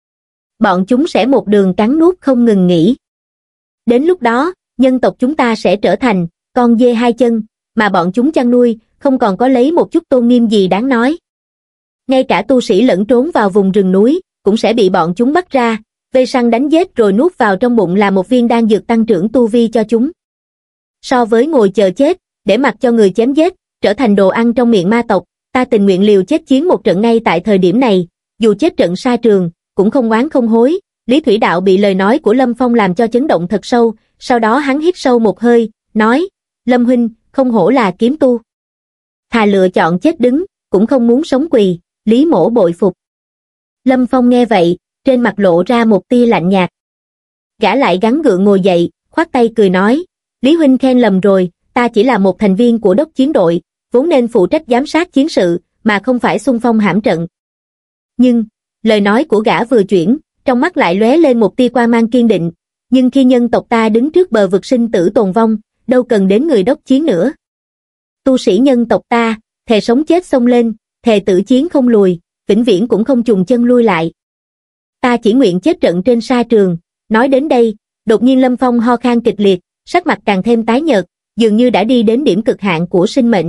Bọn chúng sẽ một đường cắn nuốt không ngừng nghỉ. Đến lúc đó, nhân tộc chúng ta sẽ trở thành con dê hai chân, mà bọn chúng chăn nuôi, không còn có lấy một chút tôn nghiêm gì đáng nói. Ngay cả tu sĩ lẫn trốn vào vùng rừng núi, cũng sẽ bị bọn chúng bắt ra, vây săn đánh giết rồi nuốt vào trong bụng là một viên đan dược tăng trưởng tu vi cho chúng. So với ngồi chờ chết, để mặc cho người chém giết, trở thành đồ ăn trong miệng ma tộc, ta tình nguyện liều chết chiến một trận ngay tại thời điểm này, dù chết trận xa trường, cũng không oán không hối. Lý Thủy Đạo bị lời nói của Lâm Phong làm cho chấn động thật sâu, sau đó hắn hít sâu một hơi, nói, Lâm huynh, không hổ là kiếm tu. Thà lựa chọn chết đứng, cũng không muốn sống quỳ, Lý mỗ bội phục. Lâm Phong nghe vậy, trên mặt lộ ra một tia lạnh nhạt. Gã lại gắng gượng ngồi dậy, khoát tay cười nói, Lý huynh khen lầm rồi, ta chỉ là một thành viên của đốc chiến đội, vốn nên phụ trách giám sát chiến sự, mà không phải xung phong hãm trận. Nhưng, lời nói của gã vừa chuyển, trong mắt lại lóe lên một tia quang mang kiên định, nhưng khi nhân tộc ta đứng trước bờ vực sinh tử tồn vong, đâu cần đến người đốc chiến nữa. Tu sĩ nhân tộc ta, thề sống chết xông lên, thề tử chiến không lùi, vĩnh viễn cũng không chùng chân lui lại. Ta chỉ nguyện chết trận trên sa trường. Nói đến đây, đột nhiên Lâm Phong ho khan kịch liệt, sắc mặt càng thêm tái nhợt, dường như đã đi đến điểm cực hạn của sinh mệnh.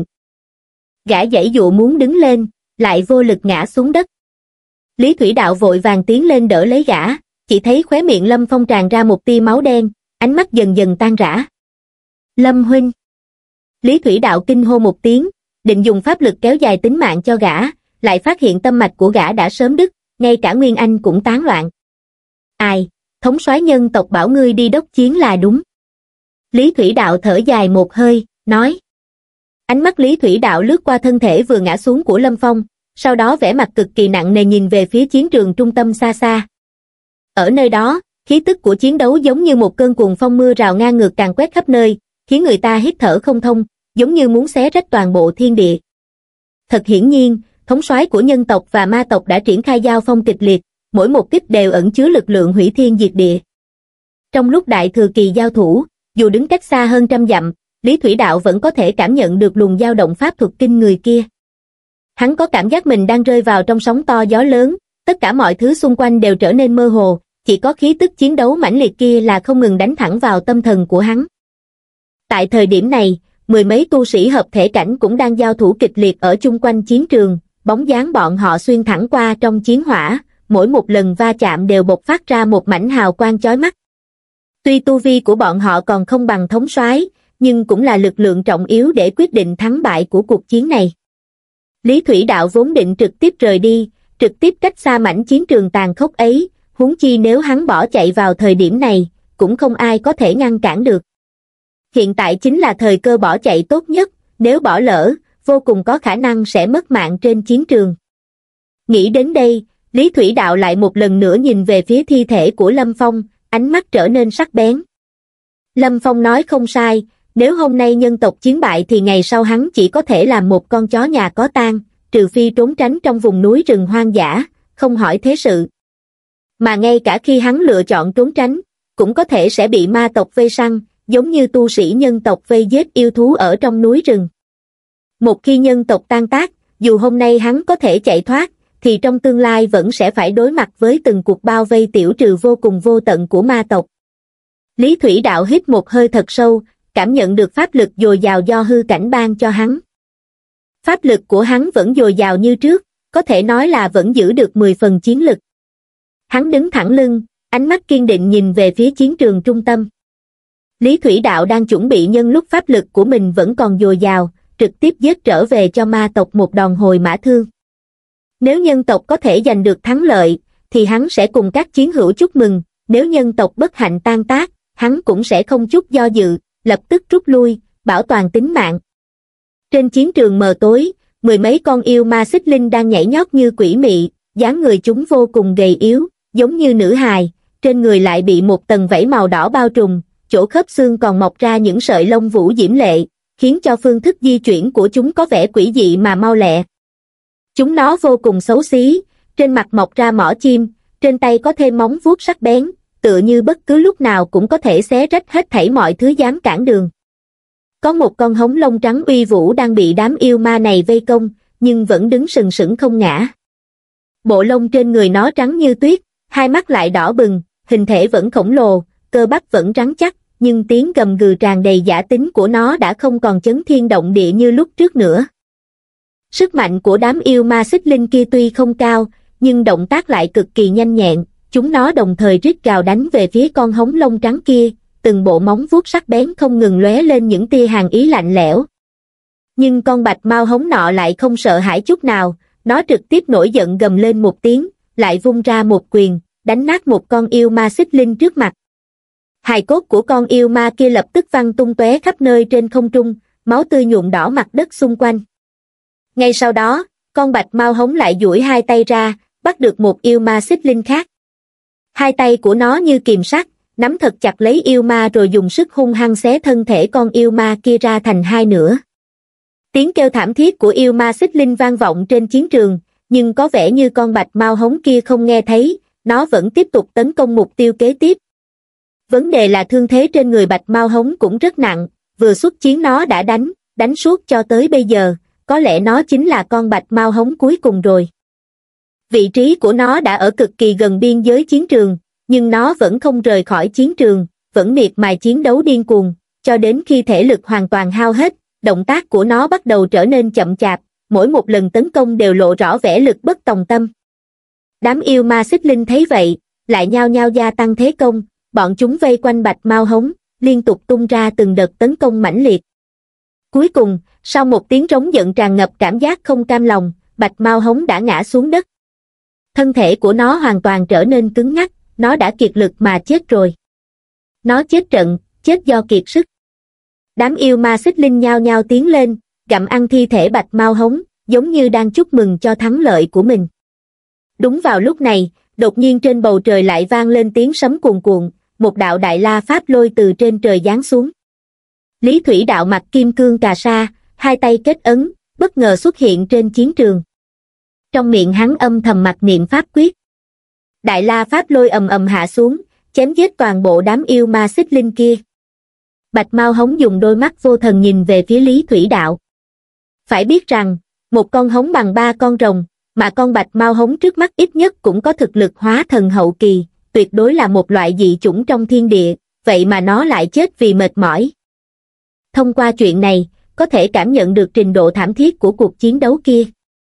Gã giãy dụa muốn đứng lên, lại vô lực ngã xuống đất. Lý Thủy Đạo vội vàng tiến lên đỡ lấy gã, chỉ thấy khóe miệng Lâm Phong tràn ra một tia máu đen, ánh mắt dần dần tan rã. Lâm huynh. Lý Thủy Đạo kinh hô một tiếng, định dùng pháp lực kéo dài tính mạng cho gã, lại phát hiện tâm mạch của gã đã sớm đứt, ngay cả Nguyên Anh cũng tán loạn. Ai, thống soái nhân tộc bảo ngươi đi đốc chiến là đúng. Lý Thủy Đạo thở dài một hơi, nói. Ánh mắt Lý Thủy Đạo lướt qua thân thể vừa ngã xuống của Lâm Phong, sau đó vẻ mặt cực kỳ nặng nề nhìn về phía chiến trường trung tâm xa xa. Ở nơi đó, khí tức của chiến đấu giống như một cơn cuồng phong mưa rào ngang ngược càn quét khắp nơi, khiến người ta hít thở không thông, giống như muốn xé rách toàn bộ thiên địa. Thật hiển nhiên, thống soái của nhân tộc và ma tộc đã triển khai giao phong kịch liệt, mỗi một kích đều ẩn chứa lực lượng hủy thiên diệt địa. Trong lúc đại thừa kỳ giao thủ, dù đứng cách xa hơn trăm dặm, Lý Thủy Đạo vẫn có thể cảm nhận được luồng dao động pháp thuật kinh người kia. Hắn có cảm giác mình đang rơi vào trong sóng to gió lớn, tất cả mọi thứ xung quanh đều trở nên mơ hồ, chỉ có khí tức chiến đấu mãnh liệt kia là không ngừng đánh thẳng vào tâm thần của hắn. Tại thời điểm này, mười mấy tu sĩ hợp thể cảnh cũng đang giao thủ kịch liệt ở chung quanh chiến trường, bóng dáng bọn họ xuyên thẳng qua trong chiến hỏa, mỗi một lần va chạm đều bộc phát ra một mảnh hào quang chói mắt. Tuy tu vi của bọn họ còn không bằng thống soái, nhưng cũng là lực lượng trọng yếu để quyết định thắng bại của cuộc chiến này. Lý Thủy Đạo vốn định trực tiếp rời đi, trực tiếp cách xa mảnh chiến trường tàn khốc ấy, huống chi nếu hắn bỏ chạy vào thời điểm này, cũng không ai có thể ngăn cản được. Hiện tại chính là thời cơ bỏ chạy tốt nhất, nếu bỏ lỡ, vô cùng có khả năng sẽ mất mạng trên chiến trường. Nghĩ đến đây, Lý Thủy Đạo lại một lần nữa nhìn về phía thi thể của Lâm Phong, ánh mắt trở nên sắc bén. Lâm Phong nói không sai, nếu hôm nay nhân tộc chiến bại thì ngày sau hắn chỉ có thể làm một con chó nhà có tang, trừ phi trốn tránh trong vùng núi rừng hoang dã, không hỏi thế sự. Mà ngay cả khi hắn lựa chọn trốn tránh, cũng có thể sẽ bị ma tộc vây săn, giống như tu sĩ nhân tộc vây giết yêu thú ở trong núi rừng. Một khi nhân tộc tan tác, dù hôm nay hắn có thể chạy thoát, thì trong tương lai vẫn sẽ phải đối mặt với từng cuộc bao vây tiểu trừ vô cùng vô tận của ma tộc. Lý Thủy Đạo hít một hơi thật sâu, cảm nhận được pháp lực dồi dào do hư cảnh ban cho hắn. Pháp lực của hắn vẫn dồi dào như trước, có thể nói là vẫn giữ được mười phần chiến lực. Hắn đứng thẳng lưng, ánh mắt kiên định nhìn về phía chiến trường trung tâm. Lý Thủy Đạo đang chuẩn bị nhân lúc pháp lực của mình vẫn còn dồi dào, trực tiếp giết trở về cho ma tộc một đòn hồi mã thương. Nếu nhân tộc có thể giành được thắng lợi, thì hắn sẽ cùng các chiến hữu chúc mừng, nếu nhân tộc bất hạnh tan tác, hắn cũng sẽ không chút do dự, lập tức rút lui, bảo toàn tính mạng. Trên chiến trường mờ tối, mười mấy con yêu ma xích linh đang nhảy nhót như quỷ mị, dáng người chúng vô cùng gầy yếu, giống như nữ hài, trên người lại bị một tầng vảy màu đỏ bao trùm, chỗ khớp xương còn mọc ra những sợi lông vũ diễm lệ, khiến cho phương thức di chuyển của chúng có vẻ quỷ dị mà mau lẹ. Chúng nó vô cùng xấu xí, trên mặt mọc ra mỏ chim, trên tay có thêm móng vuốt sắc bén, tựa như bất cứ lúc nào cũng có thể xé rách hết thảy mọi thứ dám cản đường. Có một con hống lông trắng uy vũ đang bị đám yêu ma này vây công, nhưng vẫn đứng sừng sững không ngã. Bộ lông trên người nó trắng như tuyết, hai mắt lại đỏ bừng, hình thể vẫn khổng lồ, cơ bắp vẫn rắn chắc, nhưng tiếng gầm gừ tràn đầy dã tính của nó đã không còn chấn thiên động địa như lúc trước nữa. Sức mạnh của đám yêu ma xích linh kia tuy không cao, nhưng động tác lại cực kỳ nhanh nhẹn, chúng nó đồng thời rít gào đánh về phía con hống lông trắng kia, từng bộ móng vuốt sắc bén không ngừng lóe lên những tia hàn ý lạnh lẽo. Nhưng con bạch mao hống nọ lại không sợ hãi chút nào, nó trực tiếp nổi giận gầm lên một tiếng, lại vung ra một quyền, đánh nát một con yêu ma xích linh trước mặt. Hài cốt của con yêu ma kia lập tức văng tung tóe khắp nơi trên không trung, máu tươi nhuộm đỏ mặt đất xung quanh. Ngay sau đó, con bạch mao hống lại duỗi hai tay ra, bắt được một yêu ma xích linh khác. Hai tay của nó như kìm sắt, nắm thật chặt lấy yêu ma rồi dùng sức hung hăng xé thân thể con yêu ma kia ra thành hai nửa. Tiếng kêu thảm thiết của yêu ma xích linh vang vọng trên chiến trường, nhưng có vẻ như con bạch mao hống kia không nghe thấy, nó vẫn tiếp tục tấn công mục tiêu kế tiếp. Vấn đề là thương thế trên người bạch mao hống cũng rất nặng, vừa xuất chiến nó đã đánh, đánh suốt cho tới bây giờ, có lẽ nó chính là con bạch mao hống cuối cùng rồi. Vị trí của nó đã ở cực kỳ gần biên giới chiến trường, nhưng nó vẫn không rời khỏi chiến trường, vẫn miệt mài chiến đấu điên cuồng, cho đến khi thể lực hoàn toàn hao hết, động tác của nó bắt đầu trở nên chậm chạp, mỗi một lần tấn công đều lộ rõ vẻ lực bất tòng tâm. Đám yêu ma xích linh thấy vậy, lại nhao nhao gia tăng thế công, bọn chúng vây quanh bạch mao hống, liên tục tung ra từng đợt tấn công mãnh liệt. Cuối cùng, sau một tiếng rống giận tràn ngập cảm giác không cam lòng, bạch mao hống đã ngã xuống đất. Thân thể của nó hoàn toàn trở nên cứng ngắc, nó đã kiệt lực mà chết rồi. Nó chết trận, chết do kiệt sức. Đám yêu ma xích linh nhao nhao tiến lên, gặm ăn thi thể Bạch Mao Hống, giống như đang chúc mừng cho thắng lợi của mình. Đúng vào lúc này, đột nhiên trên bầu trời lại vang lên tiếng sấm cuồn cuộn, một đạo đại la pháp lôi từ trên trời giáng xuống. Lý Thủy Đạo mặc kim cương cà sa, hai tay kết ấn, bất ngờ xuất hiện trên chiến trường. Trong miệng hắn âm thầm mặc niệm pháp quyết. Đại la pháp lôi ầm ầm hạ xuống, chém giết toàn bộ đám yêu ma xích linh kia. Bạch Mao Hống dùng đôi mắt vô thần nhìn về phía Lý Thủy Đạo. Phải biết rằng, một con hống bằng ba con rồng, mà con Bạch Mao Hống trước mắt ít nhất cũng có thực lực hóa thần hậu kỳ, tuyệt đối là một loại dị chủng trong thiên địa, vậy mà nó lại chết vì mệt mỏi. Thông qua chuyện này, có thể cảm nhận được trình độ thảm thiết của cuộc chiến đấu kia.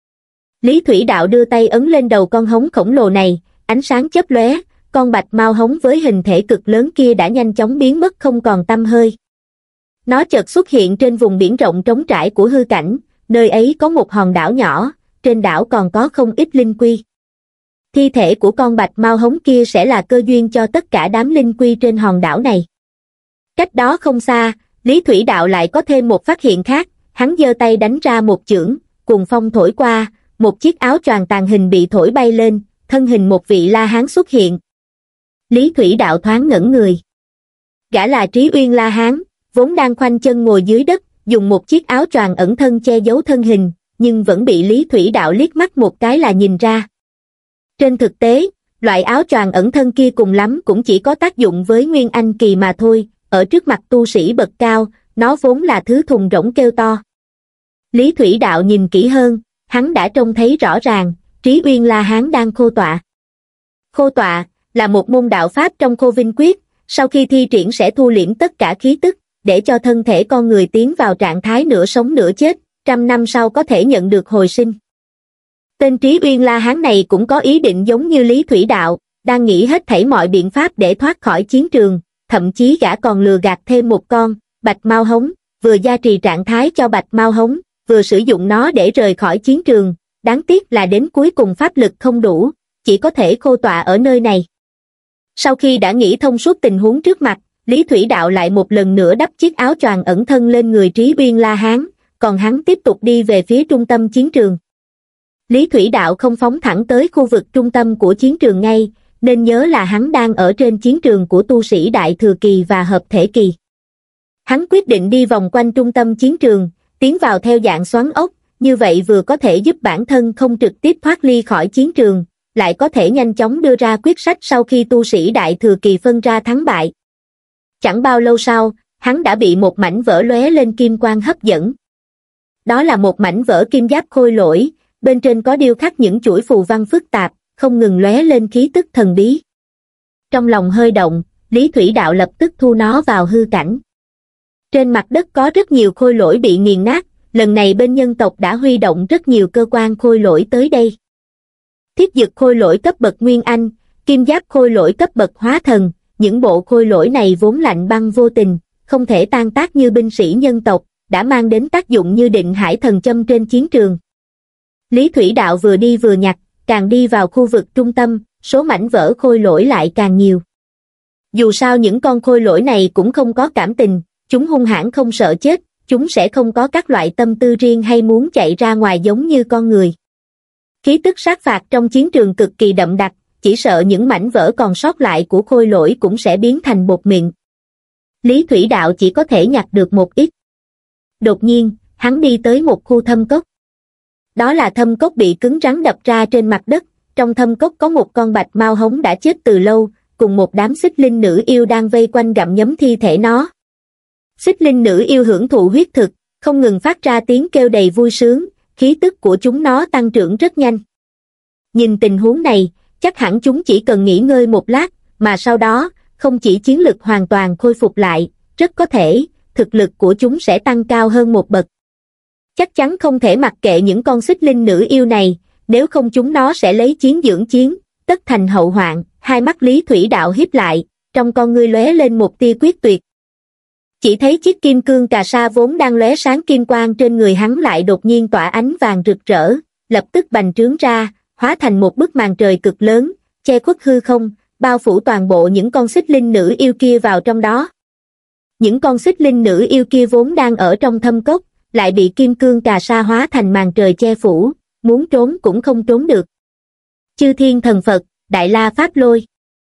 Lý Thủy Đạo đưa tay ấn lên đầu con hống khổng lồ này, ánh sáng chớp lóe, con Bạch Mao Hống với hình thể cực lớn kia đã nhanh chóng biến mất không còn tăm hơi. Nó chợt xuất hiện trên vùng biển rộng trống trải của hư cảnh, nơi ấy có một hòn đảo nhỏ, trên đảo còn có không ít linh quy. Thi thể của con Bạch Mao Hống kia sẽ là cơ duyên cho tất cả đám linh quy trên hòn đảo này. Cách đó không xa, Lý Thủy Đạo lại có thêm một phát hiện khác, hắn giơ tay đánh ra một chưởng, cuồng phong thổi qua, một chiếc áo choàng tàn hình bị thổi bay lên, thân hình một vị La Hán xuất hiện. Lý Thủy Đạo thoáng ngẩn người. Gã là Trí Uyên La Hán, vốn đang khoanh chân ngồi dưới đất, dùng một chiếc áo choàng ẩn thân che giấu thân hình, nhưng vẫn bị Lý Thủy Đạo liếc mắt một cái là nhìn ra. Trên thực tế, loại áo choàng ẩn thân kia cùng lắm cũng chỉ có tác dụng với Nguyên Anh kỳ mà thôi, ở trước mặt tu sĩ bậc cao, nó vốn là thứ thùng rỗng kêu to. Lý Thủy Đạo nhìn kỹ hơn, hắn đã trông thấy rõ ràng, Trí Uyên La Hán đang khô tọa. Khô tọa là một môn đạo pháp trong Khô Vinh Quyết, sau khi thi triển sẽ thu liễm tất cả khí tức, để cho thân thể con người tiến vào trạng thái nửa sống nửa chết, trăm năm sau có thể nhận được hồi sinh. Tên Trí Uyên La Hán này cũng có ý định giống như Lý Thủy Đạo, đang nghĩ hết thảy mọi biện pháp để thoát khỏi chiến trường, thậm chí gã còn lừa gạt thêm một con, Bạch Mao Hống, vừa gia trì trạng thái cho Bạch Mao Hống, vừa sử dụng nó để rời khỏi chiến trường, đáng tiếc là đến cuối cùng pháp lực không đủ, chỉ có thể khô tọa ở nơi này. Sau khi đã nghĩ thông suốt tình huống trước mặt, Lý Thủy Đạo lại một lần nữa đắp chiếc áo choàng ẩn thân lên người Trí Uyên La Hán, còn hắn tiếp tục đi về phía trung tâm chiến trường. Lý Thủy Đạo không phóng thẳng tới khu vực trung tâm của chiến trường ngay, nên nhớ là hắn đang ở trên chiến trường của tu sĩ Đại Thừa Kỳ và Hợp Thể Kỳ. Hắn quyết định đi vòng quanh trung tâm chiến trường, tiến vào theo dạng xoắn ốc, như vậy vừa có thể giúp bản thân không trực tiếp thoát ly khỏi chiến trường, lại có thể nhanh chóng đưa ra quyết sách sau khi tu sĩ Đại Thừa Kỳ phân ra thắng bại. Chẳng bao lâu sau, hắn đã bị một mảnh vỡ lóe lên kim quang hấp dẫn. Đó là một mảnh vỡ kim giáp khôi lỗi, bên trên có điêu khắc những chuỗi phù văn phức tạp, không ngừng lóe lên khí tức thần bí. Trong lòng hơi động, Lý Thủy Đạo lập tức thu nó vào hư cảnh. Trên mặt đất có rất nhiều khôi lỗi bị nghiền nát, lần này bên nhân tộc đã huy động rất nhiều cơ quan khôi lỗi tới đây. Thiết dực khôi lỗi cấp bậc Nguyên Anh, kim giáp khôi lỗi cấp bậc Hóa Thần, những bộ khôi lỗi này vốn lạnh băng vô tình, không thể tan tác như binh sĩ nhân tộc, đã mang đến tác dụng như định hải thần châm trên chiến trường. Lý Thủy Đạo vừa đi vừa nhặt, càng đi vào khu vực trung tâm, số mảnh vỡ khôi lỗi lại càng nhiều. Dù sao những con khôi lỗi này cũng không có cảm tình, chúng hung hãn không sợ chết, chúng sẽ không có các loại tâm tư riêng hay muốn chạy ra ngoài giống như con người. Khí tức sát phạt trong chiến trường cực kỳ đậm đặc, chỉ sợ những mảnh vỡ còn sót lại của khôi lỗi cũng sẽ biến thành bột mịn. Lý Thủy Đạo chỉ có thể nhặt được một ít. Đột nhiên, hắn đi tới một khu thâm cốc. Đó là thâm cốc bị cứng rắn đập ra trên mặt đất, trong thâm cốc có một con Bạch Mao Hống đã chết từ lâu, cùng một đám xích linh nữ yêu đang vây quanh gặm nhấm thi thể nó. Xích linh nữ yêu hưởng thụ huyết thực, không ngừng phát ra tiếng kêu đầy vui sướng, khí tức của chúng nó tăng trưởng rất nhanh. Nhìn tình huống này, chắc hẳn chúng chỉ cần nghỉ ngơi một lát, mà sau đó, không chỉ chiến lực hoàn toàn khôi phục lại, rất có thể, thực lực của chúng sẽ tăng cao hơn một bậc. Chắc chắn không thể mặc kệ những con xích linh nữ yêu này, nếu không chúng nó sẽ lấy chiến dưỡng chiến, tất thành hậu hoạn. Hai mắt Lý Thủy Đạo híp lại, trong con ngươi lóe lên một tia quyết tuyệt. Chỉ thấy chiếc kim cương cà sa vốn đang lóe sáng kim quang trên người hắn lại đột nhiên tỏa ánh vàng rực rỡ, lập tức bành trướng ra, hóa thành một bức màn trời cực lớn, che khuất hư không, bao phủ toàn bộ những con xích linh nữ yêu kia vào trong đó. Những con xích linh nữ yêu kia vốn đang ở trong thâm cốc, lại bị kim cương cà sa hóa thành màn trời che phủ, muốn trốn cũng không trốn được. Chư thiên thần Phật, Đại La Pháp Lôi.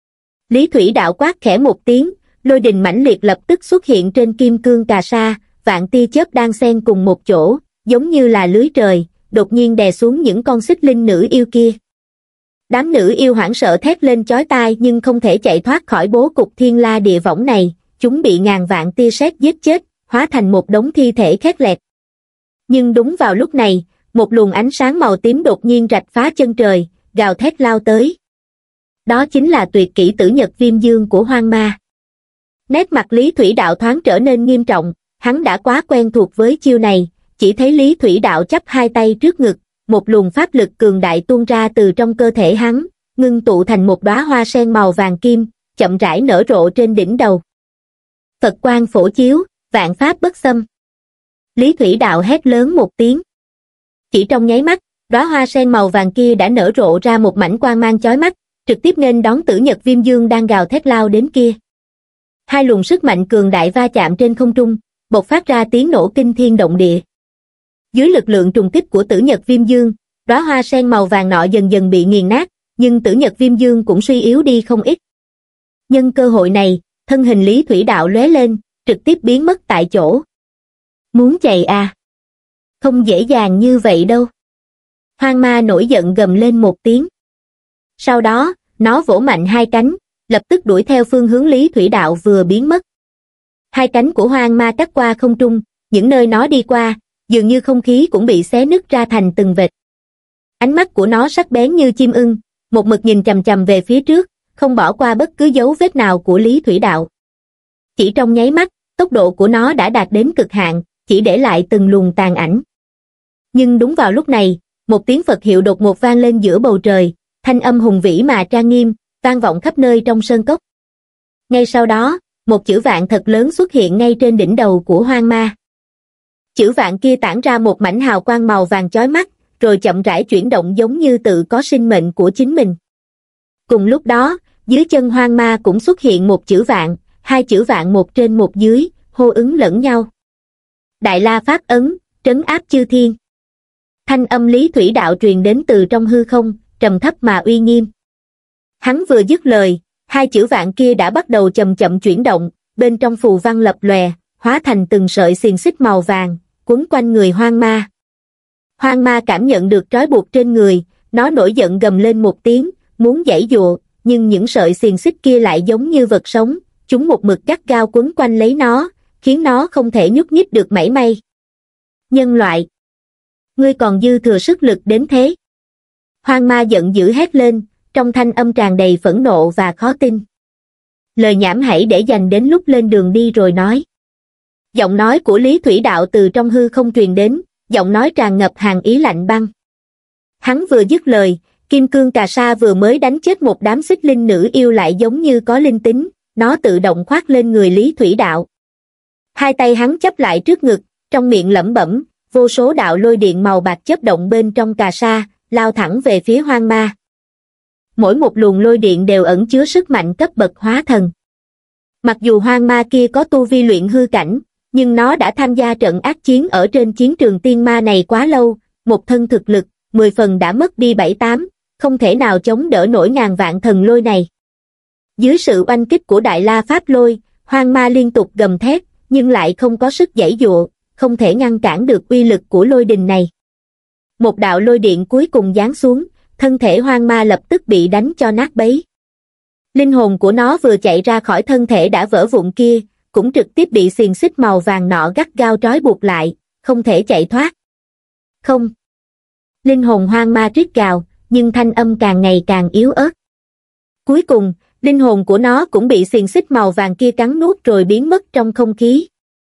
Lý Thủy Đạo quát khẽ một tiếng, lôi đình mãnh liệt lập tức xuất hiện trên kim cương cà sa, vạn tia chớp đang xen cùng một chỗ, giống như là lưới trời, đột nhiên đè xuống những con xích linh nữ yêu kia. Đám nữ yêu hoảng sợ thét lên chói tai nhưng không thể chạy thoát khỏi bố cục thiên la địa võng này, chúng bị ngàn vạn tia sét giết chết, hóa thành một đống thi thể khét lẹt. Nhưng đúng vào lúc này, một luồng ánh sáng màu tím đột nhiên rạch phá chân trời, gào thét lao tới. Đó chính là tuyệt kỹ tử nhật viêm dương của Hoang Ma. Nét mặt Lý Thủy Đạo thoáng trở nên nghiêm trọng, hắn đã quá quen thuộc với chiêu này, chỉ thấy Lý Thủy Đạo chắp hai tay trước ngực, một luồng pháp lực cường đại tuôn ra từ trong cơ thể hắn, ngưng tụ thành một đóa hoa sen màu vàng kim, chậm rãi nở rộ trên đỉnh đầu. Phật quang phổ chiếu, vạn pháp bất xâm. Lý Thủy Đạo hét lớn một tiếng. Chỉ trong nháy mắt, đóa hoa sen màu vàng kia đã nở rộ ra một mảnh quang mang chói mắt, trực tiếp nghênh đón tử nhật viêm dương đang gào thét lao đến kia. Hai luồng sức mạnh cường đại va chạm trên không trung, bộc phát ra tiếng nổ kinh thiên động địa. Dưới lực lượng trùng kích của tử nhật viêm dương, đóa hoa sen màu vàng nọ dần dần bị nghiền nát, nhưng tử nhật viêm dương cũng suy yếu đi không ít. Nhân cơ hội này, thân hình Lý Thủy Đạo lóe lên, trực tiếp biến mất tại chỗ. Muốn chạy à? Không dễ dàng như vậy đâu. Hoang Ma nổi giận gầm lên một tiếng. Sau đó, nó vỗ mạnh hai cánh, lập tức đuổi theo phương hướng Lý Thủy Đạo vừa biến mất. Hai cánh của Hoang Ma cắt qua không trung, những nơi nó đi qua, dường như không khí cũng bị xé nứt ra thành từng vệt. Ánh mắt của nó sắc bén như chim ưng, một mực nhìn chằm chằm về phía trước, không bỏ qua bất cứ dấu vết nào của Lý Thủy Đạo. Chỉ trong nháy mắt, tốc độ của nó đã đạt đến cực hạn, chỉ để lại từng luồng tàn ảnh. Nhưng đúng vào lúc này, một tiếng Phật hiệu đột ngột vang lên giữa bầu trời, thanh âm hùng vĩ mà trang nghiêm, vang vọng khắp nơi trong sơn cốc. Ngay sau đó, một chữ vạn thật lớn xuất hiện ngay trên đỉnh đầu của Hoang Ma. Chữ vạn kia tản ra một mảnh hào quang màu vàng chói mắt, rồi chậm rãi chuyển động giống như tự có sinh mệnh của chính mình. Cùng lúc đó, dưới chân Hoang Ma cũng xuất hiện một chữ vạn, hai chữ vạn một trên một dưới, hô ứng lẫn nhau. Đại La Pháp Ấn, trấn áp chư thiên. Thanh âm Lý Thủy Đạo truyền đến từ trong hư không, trầm thấp mà uy nghiêm. Hắn vừa dứt lời, hai chữ vạn kia đã bắt đầu chậm chậm chuyển động, bên trong phù văn lập lòe, hóa thành từng sợi xiềng xích màu vàng, quấn quanh người Hoang Ma. Hoang Ma cảm nhận được trói buộc trên người, nó nổi giận gầm lên một tiếng, muốn giãy giụa, nhưng những sợi xiềng xích kia lại giống như vật sống, chúng một mực gắt gao quấn quanh lấy nó, khiến nó không thể nhúc nhích được mảy may. Nhân loại! Ngươi còn dư thừa sức lực đến thế. Hoang Ma giận dữ hét lên, trong thanh âm tràn đầy phẫn nộ và khó tin. Lời nhảm hãy để dành đến lúc lên đường đi rồi nói. Giọng nói của Lý Thủy Đạo từ trong hư không truyền đến, giọng nói tràn ngập hàn ý lạnh băng. Hắn vừa dứt lời, kim cương cà sa vừa mới đánh chết một đám xích linh nữ yêu lại giống như có linh tính, nó tự động khoác lên người Lý Thủy Đạo. Hai tay hắn chắp lại trước ngực, trong miệng lẩm bẩm, vô số đạo lôi điện màu bạc chớp động bên trong cà sa, lao thẳng về phía Hoang Ma. Mỗi một luồng lôi điện đều ẩn chứa sức mạnh cấp bậc hóa thần. Mặc dù Hoang Ma kia có tu vi luyện hư cảnh, nhưng nó đã tham gia trận ác chiến ở trên chiến trường tiên ma này quá lâu, một thân thực lực, mười phần đã mất đi bảy tám, không thể nào chống đỡ nổi ngàn vạn thần lôi này. Dưới sự oanh kích của Đại La Pháp Lôi, Hoang Ma liên tục gầm thét, nhưng lại không có sức giãy giụa, không thể ngăn cản được uy lực của lôi đình này. Một đạo lôi điện cuối cùng giáng xuống, thân thể Hoang Ma lập tức bị đánh cho nát bấy. Linh hồn của nó vừa chạy ra khỏi thân thể đã vỡ vụn kia, cũng trực tiếp bị xiềng xích màu vàng nọ gắt gao trói buộc lại, không thể chạy thoát. Không. Linh hồn Hoang Ma rít gào, nhưng thanh âm càng ngày càng yếu ớt. Cuối cùng, linh hồn của nó cũng bị xiềng xích màu vàng kia cắn nuốt rồi biến mất trong không khí.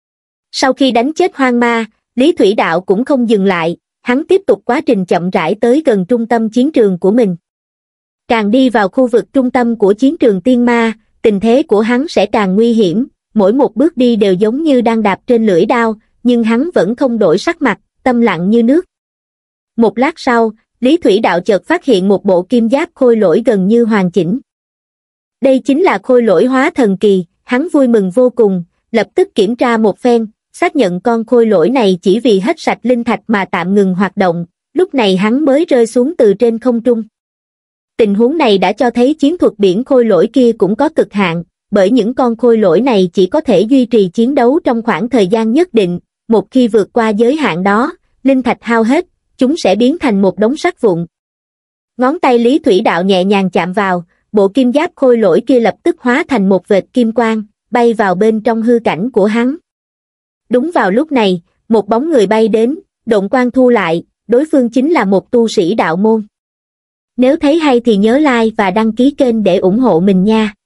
Sau khi đánh chết Hoang Ma, Lý Thủy Đạo cũng không dừng lại, hắn tiếp tục quá trình chậm rãi tới gần trung tâm chiến trường của mình. Càng đi vào khu vực trung tâm của chiến trường tiên ma, tình thế của hắn sẽ càng nguy hiểm, mỗi một bước đi đều giống như đang đạp trên lưỡi đao, nhưng hắn vẫn không đổi sắc mặt, tâm lặng như nước. Một lát sau, Lý Thủy Đạo chợt phát hiện một bộ kim giáp khôi lỗi gần như hoàn chỉnh. Đây chính là khôi lỗi hóa thần kỳ, hắn vui mừng vô cùng, lập tức kiểm tra một phen, xác nhận con khôi lỗi này chỉ vì hết sạch linh thạch mà tạm ngừng hoạt động, lúc này hắn mới rơi xuống từ trên không trung. Tình huống này đã cho thấy chiến thuật biển khôi lỗi kia cũng có cực hạn, bởi những con khôi lỗi này chỉ có thể duy trì chiến đấu trong khoảng thời gian nhất định, một khi vượt qua giới hạn đó, linh thạch hao hết, chúng sẽ biến thành một đống sắt vụn. Ngón tay Lý Thủy Đạo nhẹ nhàng chạm vào, bộ kim giáp khôi lỗi kia lập tức hóa thành một vệt kim quang, bay vào bên trong hư cảnh của hắn. Đúng vào lúc này, một bóng người bay đến, độn quang thu lại, đối phương chính là một tu sĩ đạo môn. Nếu thấy hay thì nhớ like và đăng ký kênh để ủng hộ mình nha.